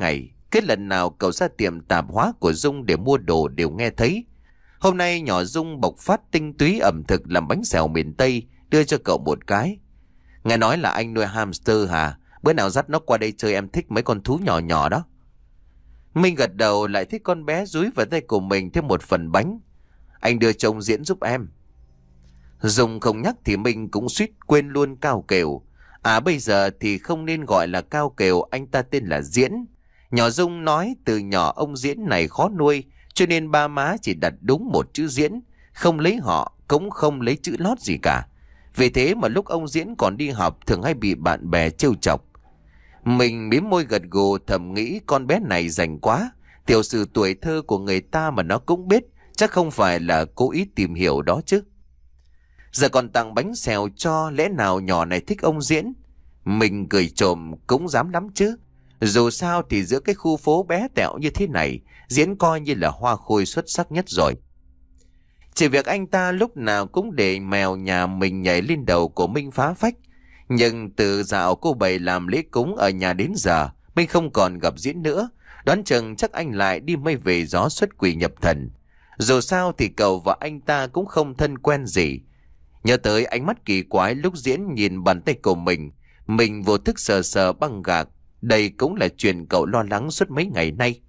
Cái lần nào cậu ra tiệm tạp hóa của Dung để mua đồ đều nghe thấy. Hôm nay nhỏ Dung bộc phát tinh túy ẩm thực làm bánh xèo miền Tây, đưa cho cậu một cái. Nghe nói là anh nuôi hamster hả? Bữa nào dắt nó qua đây chơi, em thích mấy con thú nhỏ nhỏ đó. Minh gật đầu, lại thấy con bé dúi vào tay của mình thêm một phần bánh. Anh đưa trông Diễn giúp em. Dung không nhắc thì Minh cũng suýt quên luôn Cao Kiều. À bây giờ thì không nên gọi là Cao Kiều, anh ta tên là Diễn. Nhỏ Dung nói từ nhỏ ông Diễn này khó nuôi, cho nên ba má chỉ đặt đúng một chữ Diễn, không lấy họ, cũng không lấy chữ lót gì cả. Vì thế mà lúc ông Diễn còn đi học thường hay bị bạn bè trêu chọc. Mình mím môi gật gù thầm nghĩ con bé này rành quá. Tiểu sử tuổi thơ của người ta mà nó cũng biết, chắc không phải là cố ý tìm hiểu đó chứ. Giờ còn tặng bánh xèo cho, lẽ nào nhỏ này thích ông Diễn? Mình cười trộm cũng dám lắm chứ. Dù sao thì giữa cái khu phố bé tẹo như thế này, Diễn coi như là hoa khôi xuất sắc nhất rồi. Chỉ việc anh ta lúc nào cũng để mèo nhà mình nhảy lên đầu của Minh phá phách. Nhưng từ dạo cô Bảy làm lễ cúng ở nhà đến giờ, Minh không còn gặp Diễn nữa. Đoán chừng chắc anh lại đi mây về gió xuất quỷ nhập thần. Dù sao thì cậu và anh ta cũng không thân quen gì. Nhớ tới ánh mắt kỳ quái lúc Diễn nhìn bàn tay của mình, mình vô thức sờ sờ băng gạc. Đây cũng là chuyện cậu lo lắng suốt mấy ngày nay.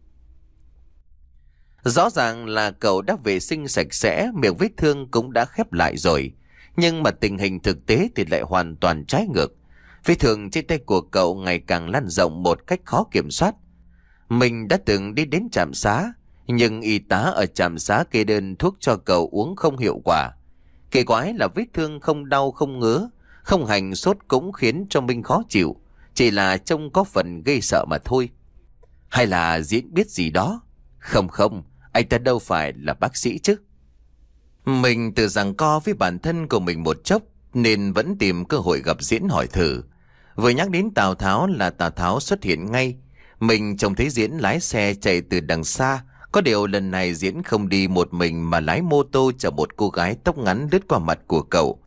Rõ ràng là cậu đã vệ sinh sạch sẽ, miệng vết thương cũng đã khép lại rồi. Nhưng mà tình hình thực tế thì lại hoàn toàn trái ngược. Vết thương trên tay của cậu ngày càng lan rộng một cách khó kiểm soát. Mình đã từng đi đến trạm xá, nhưng y tá ở trạm xá kê đơn thuốc cho cậu uống không hiệu quả. Kỳ quái là vết thương không đau không ngứa, không hành sốt cũng khiến cho Minh khó chịu. Chỉ là trông có phần gây sợ mà thôi. Hay là Diễn biết gì đó? Không không, anh ta đâu phải là bác sĩ chứ. Mình tự giằng co với bản thân của mình một chốc, nên vẫn tìm cơ hội gặp Diễn hỏi thử. Vừa nhắc đến Tào Tháo là Tào Tháo xuất hiện ngay. Mình trông thấy Diễn lái xe chạy từ đằng xa. Có điều lần này Diễn không đi một mình mà lái mô tô chở một cô gái tóc ngắn lướt qua mặt của cậu,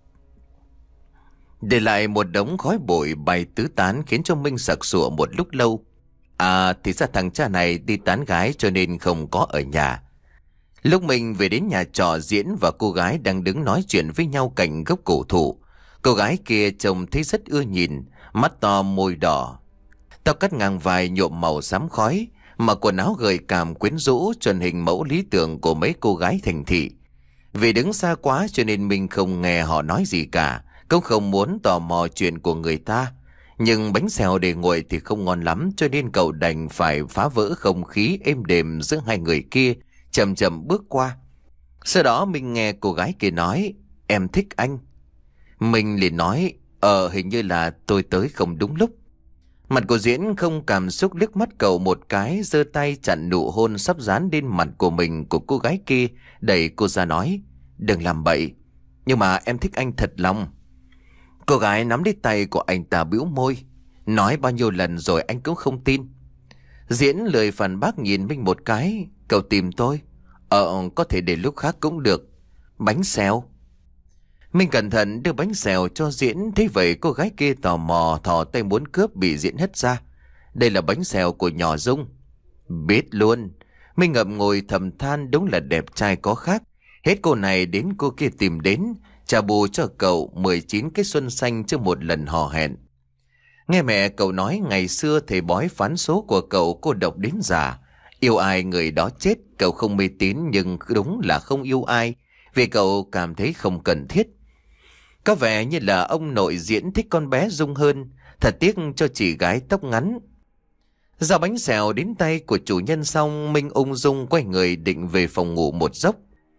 để lại một đống khói bụi bay tứ tán, khiến cho Minh sặc sụa một lúc lâu. À thì ra thằng cha này đi tán gái cho nên không có ở nhà. Lúc mình về đến nhà trọ, Diễn và cô gái đang đứng nói chuyện với nhau cạnh gốc cổ thụ. Cô gái kia trông thấy rất ưa nhìn, mắt to môi đỏ, tóc cắt ngang vai nhuộm màu xám khói, mặc quần áo gợi cảm quyến rũ, chuẩn hình mẫu lý tưởng của mấy cô gái thành thị. Vì đứng xa quá cho nên mình không nghe họ nói gì cả, cũng không muốn tò mò chuyện của người ta. Nhưng bánh xèo để nguội thì không ngon lắm, cho nên cậu đành phải phá vỡ không khí êm đềm giữa hai người kia, chậm chậm bước qua. Sau đó mình nghe cô gái kia nói, em thích anh. Mình liền nói, ờ hình như là tôi tới không đúng lúc. Mặt của Diễn không cảm xúc, liếc mắt cậu một cái, giơ tay chặn nụ hôn sắp dán lên mặt của mình của cô gái kia, đẩy cô ra nói, đừng làm bậy, nhưng mà em thích anh thật lòng. Cô gái nắm lấy tay của anh ta bĩu môi, nói bao nhiêu lần rồi anh cũng không tin. Diễn lười phản bác, nhìn Minh một cái, cậu tìm tôi? Ờ có thể để lúc khác cũng được. Bánh xèo. Minh cẩn thận đưa bánh xèo cho Diễn, thấy vậy cô gái kia tò mò thò tay muốn cướp, bị Diễn hất ra. Đây là bánh xèo của nhỏ Dung. Biết luôn. Minh ngậm ngùi thầm than, đúng là đẹp trai có khác. Hết cô này đến cô kia tìm đến, trả bù cho cậu mười chín cái xuân xanh trước một lần hò hẹn. Nghe mẹ cậu nói ngày xưa thầy bói phán số của cậu cô độc đến già. Yêu ai người đó chết, cậu không mê tín nhưng đúng là không yêu ai, vì cậu cảm thấy không cần thiết. Có vẻ như là ông nội Diễn thích con bé Dung hơn, thật tiếc cho chị gái tóc ngắn. Giao bánh xèo đến tay của chủ nhân xong, Minh ung dung quay người định về phòng ngủ một giấc.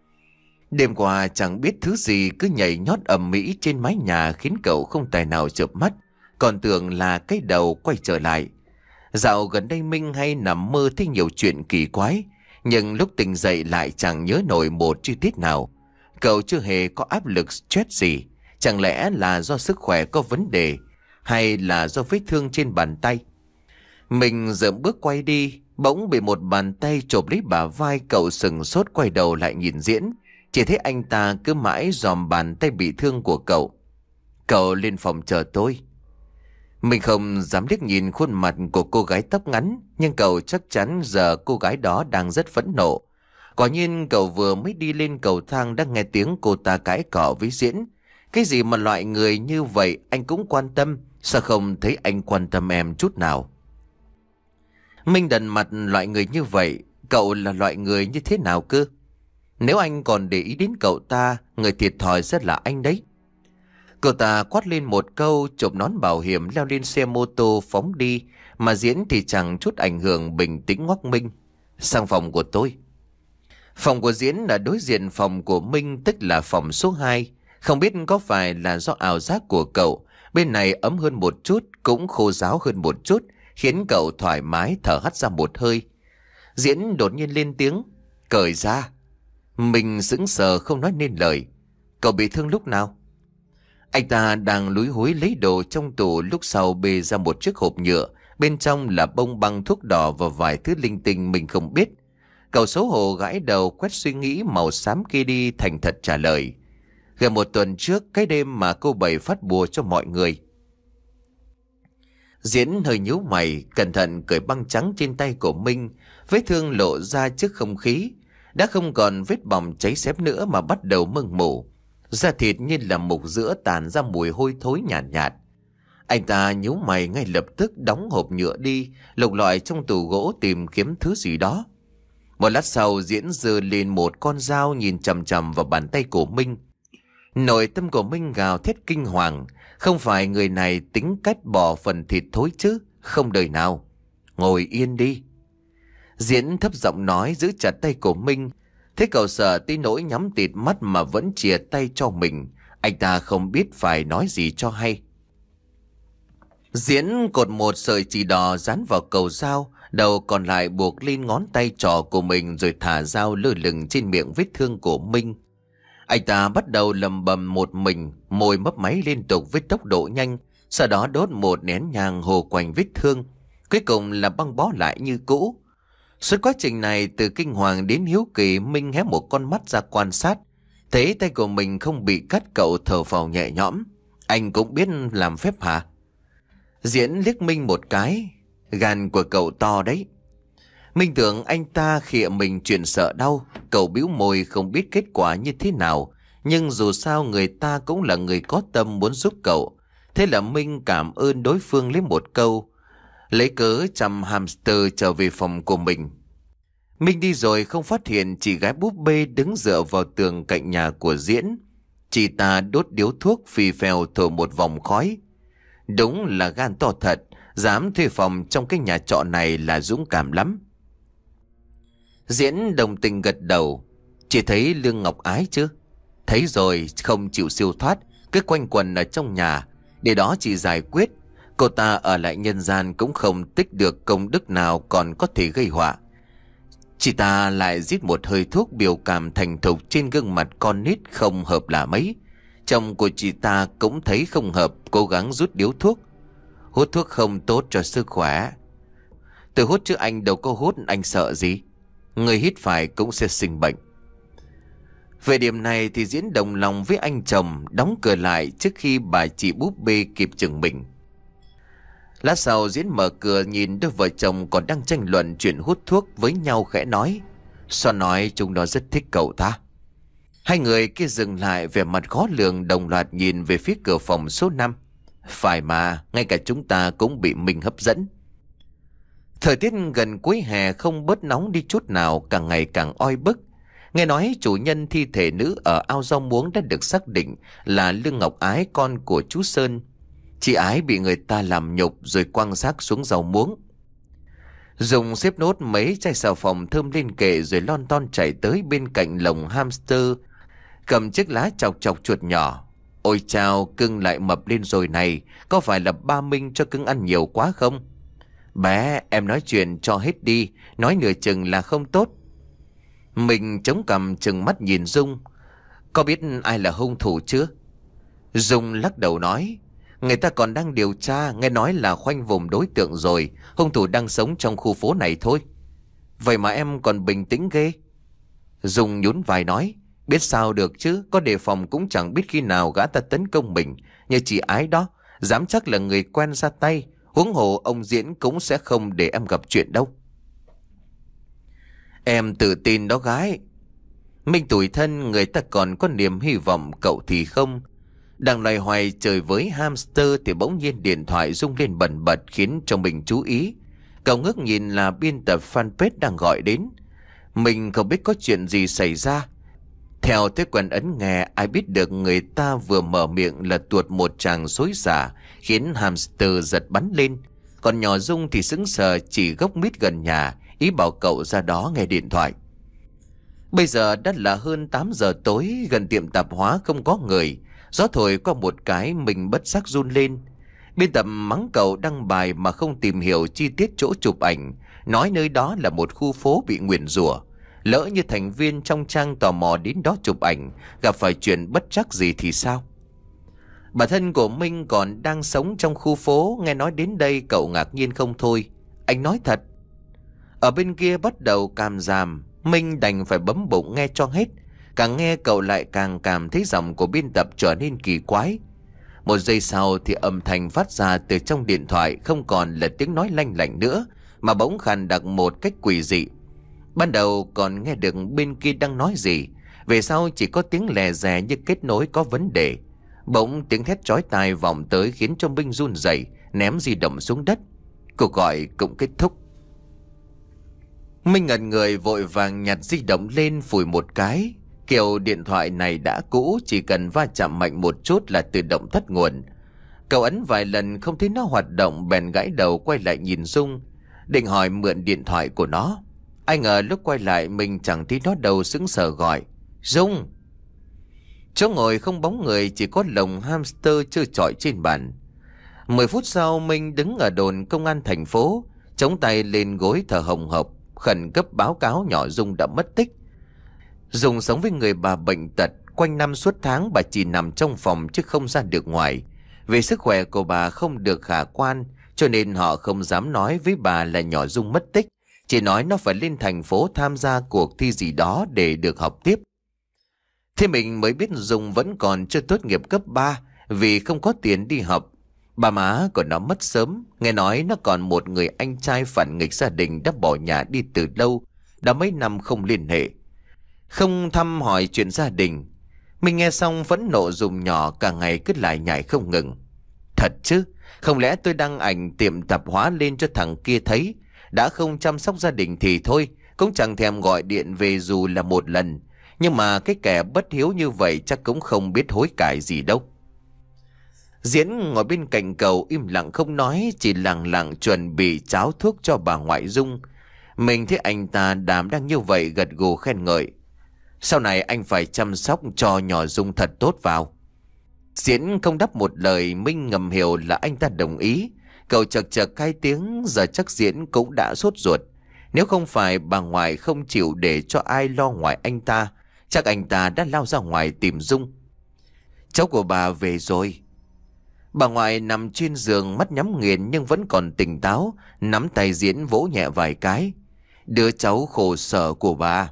Đêm qua chẳng biết thứ gì cứ nhảy nhót ầm ĩ trên mái nhà, khiến cậu không tài nào chợp mắt, còn tưởng là cái đầu quay trở lại. Dạo gần đây Minh hay nằm mơ thấy nhiều chuyện kỳ quái, nhưng lúc tỉnh dậy lại chẳng nhớ nổi một chi tiết nào. Cậu chưa hề có áp lực stress gì. Chẳng lẽ là do sức khỏe có vấn đề, hay là do vết thương trên bàn tay? Mình dậm bước quay đi, bỗng bị một bàn tay chộp lấy bả vai cậu, sừng sốt quay đầu lại nhìn Diễn. Chỉ thấy anh ta cứ mãi dòm bàn tay bị thương của cậu. Cậu lên phòng chờ tôi. Mình không dám liếc nhìn khuôn mặt của cô gái tóc ngắn, nhưng cậu chắc chắn giờ cô gái đó đang rất phẫn nộ. Quả nhiên cậu vừa mới đi lên cầu thang đã nghe tiếng cô ta cãi cọ với Diễn. Cái gì mà loại người như vậy anh cũng quan tâm, sao không thấy anh quan tâm em chút nào? Minh đần mặt, loại người như vậy, cậu là loại người như thế nào cơ? Nếu anh còn để ý đến cậu ta, người thiệt thòi rất là anh đấy. Cậu ta quát lên một câu, chộp nón bảo hiểm leo lên xe mô tô phóng đi, mà Diễn thì chẳng chút ảnh hưởng, bình tĩnh ngoắc Minh: sang phòng của tôi. Phòng của Diễn là đối diện phòng của Minh, tức là phòng số hai. Không biết có phải là do ảo giác của cậu, bên này ấm hơn một chút, cũng khô ráo hơn một chút, khiến cậu thoải mái thở hắt ra một hơi. Diễn đột nhiên lên tiếng: cởi ra. Mình sững sờ không nói nên lời. Cậu bị thương lúc nào? Anh ta đang lúi húi lấy đồ trong tủ, lúc sau bê ra một chiếc hộp nhựa, bên trong là bông băng thuốc đỏ và vài thứ linh tinh mình không biết. Cậu xấu hổ gãi đầu, quét suy nghĩ màu xám kia đi, thành thật trả lời: gần một tuần trước, cái đêm mà cô Bảy phát bùa cho mọi người. Diễn hơi nhíu mày, cẩn thận cởi băng trắng trên tay của Minh. Vết thương lộ ra trước không khí, đã không còn vết bỏng cháy xém nữa mà bắt đầu mưng mủ. Da thịt như là mục giữa tàn ra mùi hôi thối nhàn nhạt, nhạt. Anh ta nhíu mày ngay lập tức đóng hộp nhựa đi, lục lọi trong tủ gỗ tìm kiếm thứ gì đó. Một lát sau, Diễn giơ lên một con dao, nhìn chằm chằm vào bàn tay của Minh. Nội tâm của Minh gào thét kinh hoàng. Không phải người này tính cách bỏ phần thịt thối chứ, không đời nào. Ngồi yên đi. Diễn thấp giọng nói, giữ chặt tay của Minh. Thế cậu sợ tới nỗi nhắm tịt mắt mà vẫn chìa tay cho mình. Anh ta không biết phải nói gì cho hay. Diễn cột một sợi chỉ đỏ dán vào cầu dao, đầu còn lại buộc lên ngón tay trỏ của mình, rồi thả dao lơ lửng trên miệng vết thương của Minh. Anh ta bắt đầu lầm bầm một mình, môi mấp máy liên tục với tốc độ nhanh, sau đó đốt một nén nhang hồ quanh vết thương, cuối cùng là băng bó lại như cũ. Suốt quá trình này, từ kinh hoàng đến hiếu kỳ, Minh hé một con mắt ra quan sát. Thấy tay của mình không bị cắt, cậu thở phào nhẹ nhõm. Anh cũng biết làm phép hả? Diễn liếc Minh một cái. Gan của cậu to đấy. Minh tưởng anh ta khịa mình chuyện sợ đau. Cậu bĩu môi không biết kết quả như thế nào, nhưng dù sao người ta cũng là người có tâm muốn giúp cậu. Thế là Minh cảm ơn đối phương lấy một câu, lấy cớ chăm hamster trở về phòng của mình. Minh đi rồi không phát hiện chị gái búp bê đứng dựa vào tường cạnh nhà của Diễn. Chị ta đốt điếu thuốc phì phèo thổi một vòng khói. Đúng là gan to thật, dám thuê phòng trong cái nhà trọ này là dũng cảm lắm. Diễn đồng tình gật đầu. Chị thấy Lương Ngọc Ái chứ? Thấy rồi, không chịu siêu thoát, cứ quanh quần ở trong nhà. Để đó chị giải quyết. Cô ta ở lại nhân gian cũng không tích được công đức nào, còn có thể gây họa. Chị ta lại rít một hơi thuốc, biểu cảm thành thục trên gương mặt con nít không hợp là mấy. Chồng của chị ta cũng thấy không hợp, cố gắng rút điếu thuốc. Hút thuốc không tốt cho sức khỏe. Tôi hút chứ anh đâu có hút, anh sợ gì? Người hít phải cũng sẽ sinh bệnh. Về điểm này thì Diễn đồng lòng với anh chồng, đóng cửa lại trước khi bà chị búp bê kịp chừng mình. Lát sau, Diễn mở cửa nhìn đôi vợ chồng còn đang tranh luận chuyện hút thuốc với nhau, khẽ nói: sao nói chúng nó rất thích cậu ta? Hai người kia dừng lại, vẻ mặt khó lường, đồng loạt nhìn về phía cửa phòng số năm. Phải mà, ngay cả chúng ta cũng bị mình hấp dẫn. Thời tiết gần cuối hè không bớt nóng đi chút nào, càng ngày càng oi bức. Nghe nói chủ nhân thi thể nữ ở ao rau muống đã được xác định là Lương Ngọc Ái, con của chú Sơn. Chị Ái bị người ta làm nhục rồi quăng xác xuống rau muống. Dùng xếp nốt mấy chai xà phòng thơm lên kệ, rồi lon ton chạy tới bên cạnh lồng hamster, cầm chiếc lá chọc chọc chuột nhỏ. Ôi chao, cưng lại mập lên rồi này, có phải là ba Minh cho cưng ăn nhiều quá không? Bé, em nói chuyện cho hết đi, nói nửa chừng là không tốt. Mình chống cằm chừng mắt nhìn Dung. Có biết ai là hung thủ chưa? Dung lắc đầu nói: người ta còn đang điều tra, nghe nói là khoanh vùng đối tượng rồi, hung thủ đang sống trong khu phố này thôi. Vậy mà em còn bình tĩnh ghê. Dung nhún vai nói: biết sao được chứ, có đề phòng cũng chẳng biết khi nào gã ta tấn công mình. Như chị Ái đó, Dám chắc là người quen ra tay. Huống hồ ông Diễn cũng sẽ không để em gặp chuyện đâu. Em tự tin đó gái. Minh tủi thân, người ta còn có niềm hy vọng, cậu thì không. Đang loay hoay chơi với hamster thì bỗng nhiên điện thoại rung lên bần bật khiến cho mình chú ý. Cậu ngước nhìn là biên tập fanpage đang gọi đến. Mình không biết có chuyện gì xảy ra. Theo thế quen ấn nghe, ai biết được người ta vừa mở miệng là tuột một tràng xối xả khiến hamster giật bắn lên. Còn nhỏ Dung thì sững sờ chỉ gốc mít gần nhà, ý bảo cậu ra đó nghe điện thoại. Bây giờ đã là hơn tám giờ tối, gần tiệm tạp hóa không có người. Gió thổi qua một cái mình bất giác run lên. Biên tập mắng cậu đăng bài mà không tìm hiểu chi tiết chỗ chụp ảnh, nói nơi đó là một khu phố bị nguyền rủa. Lỡ như thành viên trong trang tò mò đến đó chụp ảnh, gặp phải chuyện bất trắc gì thì sao? Bản thân của Minh còn đang sống trong khu phố, nghe nói đến đây cậu ngạc nhiên không thôi. Anh nói thật. Ở bên kia bắt đầu càm ràm, Minh đành phải bấm bụng nghe cho hết. Càng nghe cậu lại càng cảm thấy giọng của biên tập trở nên kỳ quái. Một giây sau thì âm thanh phát ra từ trong điện thoại không còn là tiếng nói lanh lảnh nữa, mà bỗng khàn đặc một cách quỷ dị. Ban đầu còn nghe được bên kia đang nói gì, về sau chỉ có tiếng lè dè như kết nối có vấn đề. Bỗng tiếng thét chói tai vọng tới khiến cho Minh run rẩy, ném di động xuống đất. Cuộc gọi cũng kết thúc. Minh ngẩn người vội vàng nhặt di động lên phủi một cái. Kiểu điện thoại này đã cũ, chỉ cần va chạm mạnh một chút là tự động tắt nguồn. Cậu ấn vài lần không thấy nó hoạt động, bèn gãi đầu quay lại nhìn Dung, định hỏi mượn điện thoại của nó. Ai ngờ lúc quay lại mình chẳng thấy nó đâu, sững sờ gọi Dung. Chỗ ngồi không bóng người, chỉ có lồng hamster chơi chọi trên bàn. Mười phút sau Minh đứng ở đồn công an thành phố, chống tay lên gối thở hồng hộc, khẩn cấp báo cáo nhỏ Dung đã mất tích. Dung sống với người bà bệnh tật, quanh năm suốt tháng bà chỉ nằm trong phòng chứ không ra được ngoài. Vì sức khỏe của bà không được khả quan, cho nên họ không dám nói với bà là nhỏ Dung mất tích, chỉ nói nó phải lên thành phố tham gia cuộc thi gì đó để được học tiếp. Thế mình mới biết Dung vẫn còn chưa tốt nghiệp cấp ba vì không có tiền đi học. Bà má của nó mất sớm, nghe nói nó còn một người anh trai phản nghịch gia đình đã bỏ nhà đi từ lâu, đã mấy năm không liên hệ, không thăm hỏi chuyện gia đình. Mình nghe xong phẫn nộ dùng nhỏ, cả ngày cứ lại nhảy không ngừng. Thật chứ, không lẽ tôi đăng ảnh tiệm tạp hóa lên cho thằng kia thấy, đã không chăm sóc gia đình thì thôi, cũng chẳng thèm gọi điện về dù là một lần. Nhưng mà cái kẻ bất hiếu như vậy chắc cũng không biết hối cải gì đâu. Diễn ngồi bên cạnh cậu im lặng không nói, chỉ lặng lặng chuẩn bị cháo thuốc cho bà ngoại Dung. Mình thấy anh ta đảm đang như vậy gật gù khen ngợi. Sau này anh phải chăm sóc cho nhỏ Dung thật tốt vào. Diễn không đáp một lời, Minh ngầm hiểu là anh ta đồng ý. Cậu chật chật hai tiếng, giờ chắc Diễn cũng đã sốt ruột. Nếu không phải bà ngoại không chịu để cho ai lo ngoài anh ta, chắc anh ta đã lao ra ngoài tìm Dung. Cháu của bà về rồi. Bà ngoại nằm trên giường, mắt nhắm nghiền nhưng vẫn còn tỉnh táo, nắm tay Diễn vỗ nhẹ vài cái. Đứa cháu khổ sở của bà.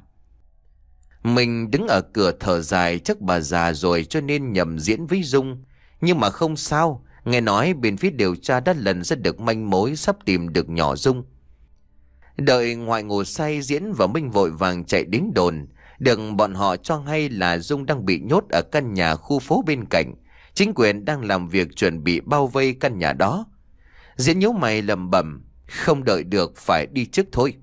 Mình đứng ở cửa thở dài, chắc bà già rồi cho nên nhầm Diễn với Dung. Nhưng mà không sao, nghe nói bên phía điều tra đã lần ra được manh mối, sắp tìm được nhỏ Dung. Đợi ngoại ngủ say, Diễn và Minh vội vàng chạy đến đồn. Được bọn họ cho hay là Dung đang bị nhốt ở căn nhà khu phố bên cạnh. Chính quyền đang làm việc chuẩn bị bao vây căn nhà đó. Diễn nhíu mày lẩm bẩm, không đợi được, phải đi trước thôi.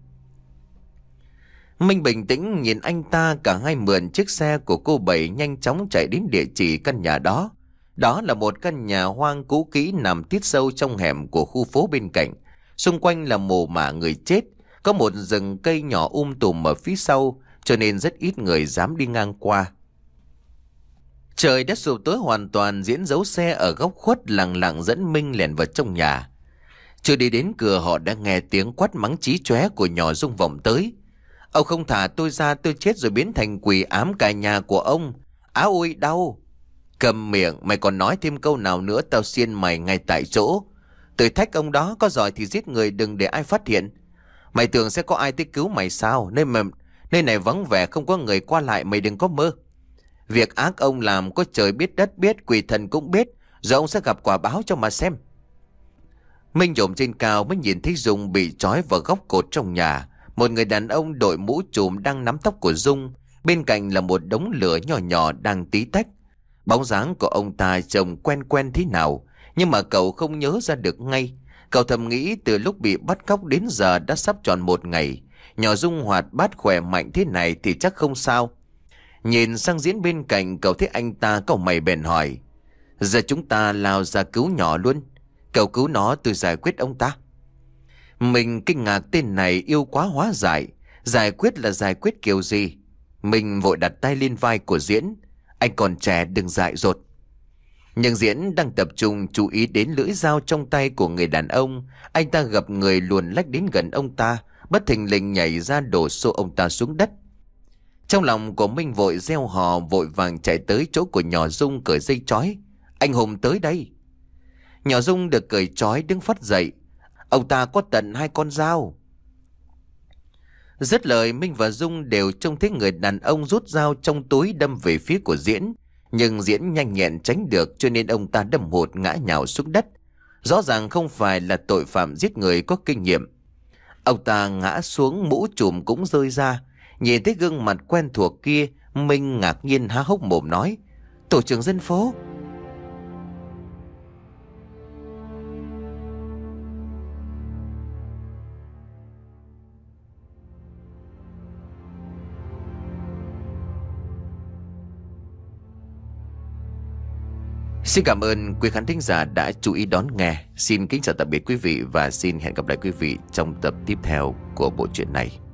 Minh bình tĩnh nhìn anh ta, cả hai mượn chiếc xe của cô Bảy nhanh chóng chạy đến địa chỉ căn nhà đó. Đó là một căn nhà hoang cũ kỹ nằm tít sâu trong hẻm của khu phố bên cạnh. Xung quanh là mồ mả người chết, có một rừng cây nhỏ um tùm ở phía sau, cho nên rất ít người dám đi ngang qua. Trời đã sụp tối hoàn toàn, Diễn giấu xe ở góc khuất lặng lặng dẫn Minh lẻn vào trong nhà. Chưa đi đến cửa họ đã nghe tiếng quát mắng chí chóe của nhỏ Dung vọng tới. Ông không thả tôi ra, tôi chết rồi biến thành quỷ ám cả nhà của ông. Á ôi đau. Cầm miệng, mày còn nói thêm câu nào nữa tao xiên mày ngay tại chỗ. Tôi thách ông đó, có giỏi thì giết người đừng để ai phát hiện. Mày tưởng sẽ có ai tới cứu mày sao? Nơi mà nơi này vắng vẻ không có người qua lại, mày đừng có mơ. Việc ác ông làm có trời biết đất biết, quỷ thần cũng biết. Rồi ông sẽ gặp quả báo cho mà xem. Minh trộm trên cao mới nhìn thấy Dung bị trói vào góc cột trong nhà. Một người đàn ông đội mũ trùm đang nắm tóc của Dung. Bên cạnh là một đống lửa nhỏ nhỏ đang tí tách. Bóng dáng của ông ta trông quen quen thế nào, nhưng mà cậu không nhớ ra được ngay. Cậu thầm nghĩ từ lúc bị bắt cóc đến giờ đã sắp tròn một ngày. Nhỏ Dung hoạt bát khỏe mạnh thế này thì chắc không sao. Nhìn sang Diễn bên cạnh, cậu thấy anh ta cau mày bèn hỏi: giờ chúng ta lao ra cứu nhỏ luôn. Cậu cứu nó, tôi giải quyết ông ta. Mình kinh ngạc tên này yêu quá hóa giải. Giải quyết là giải quyết kiểu gì? Mình vội đặt tay lên vai của Diễn: anh còn trẻ, đừng dại dột. Nhưng Diễn đang tập trung chú ý đến lưỡi dao trong tay của người đàn ông. Anh ta gặp người luồn lách đến gần ông ta, bất thình lình nhảy ra đổ xô ông ta xuống đất. Trong lòng của Minh vội reo hò, vội vàng chạy tới chỗ của nhỏ Dung cởi dây trói. Anh Hùng tới đây. Nhỏ Dung được cởi trói đứng phắt dậy. Ông ta có tận hai con dao. Dứt lời, Minh và Dung đều trông thấy người đàn ông rút dao trong túi đâm về phía của Diễn. Nhưng Diễn nhanh nhẹn tránh được, cho nên ông ta đâm hụt ngã nhào xuống đất. Rõ ràng không phải là tội phạm giết người có kinh nghiệm. Ông ta ngã xuống, mũ trùm cũng rơi ra. Nhìn thấy gương mặt quen thuộc kia, Minh ngạc nhiên há hốc mồm nói: tổ trưởng dân phố. Xin cảm ơn quý khán thính giả đã chú ý đón nghe. Xin kính chào tạm biệt quý vị và xin hẹn gặp lại quý vị trong tập tiếp theo của bộ truyện này.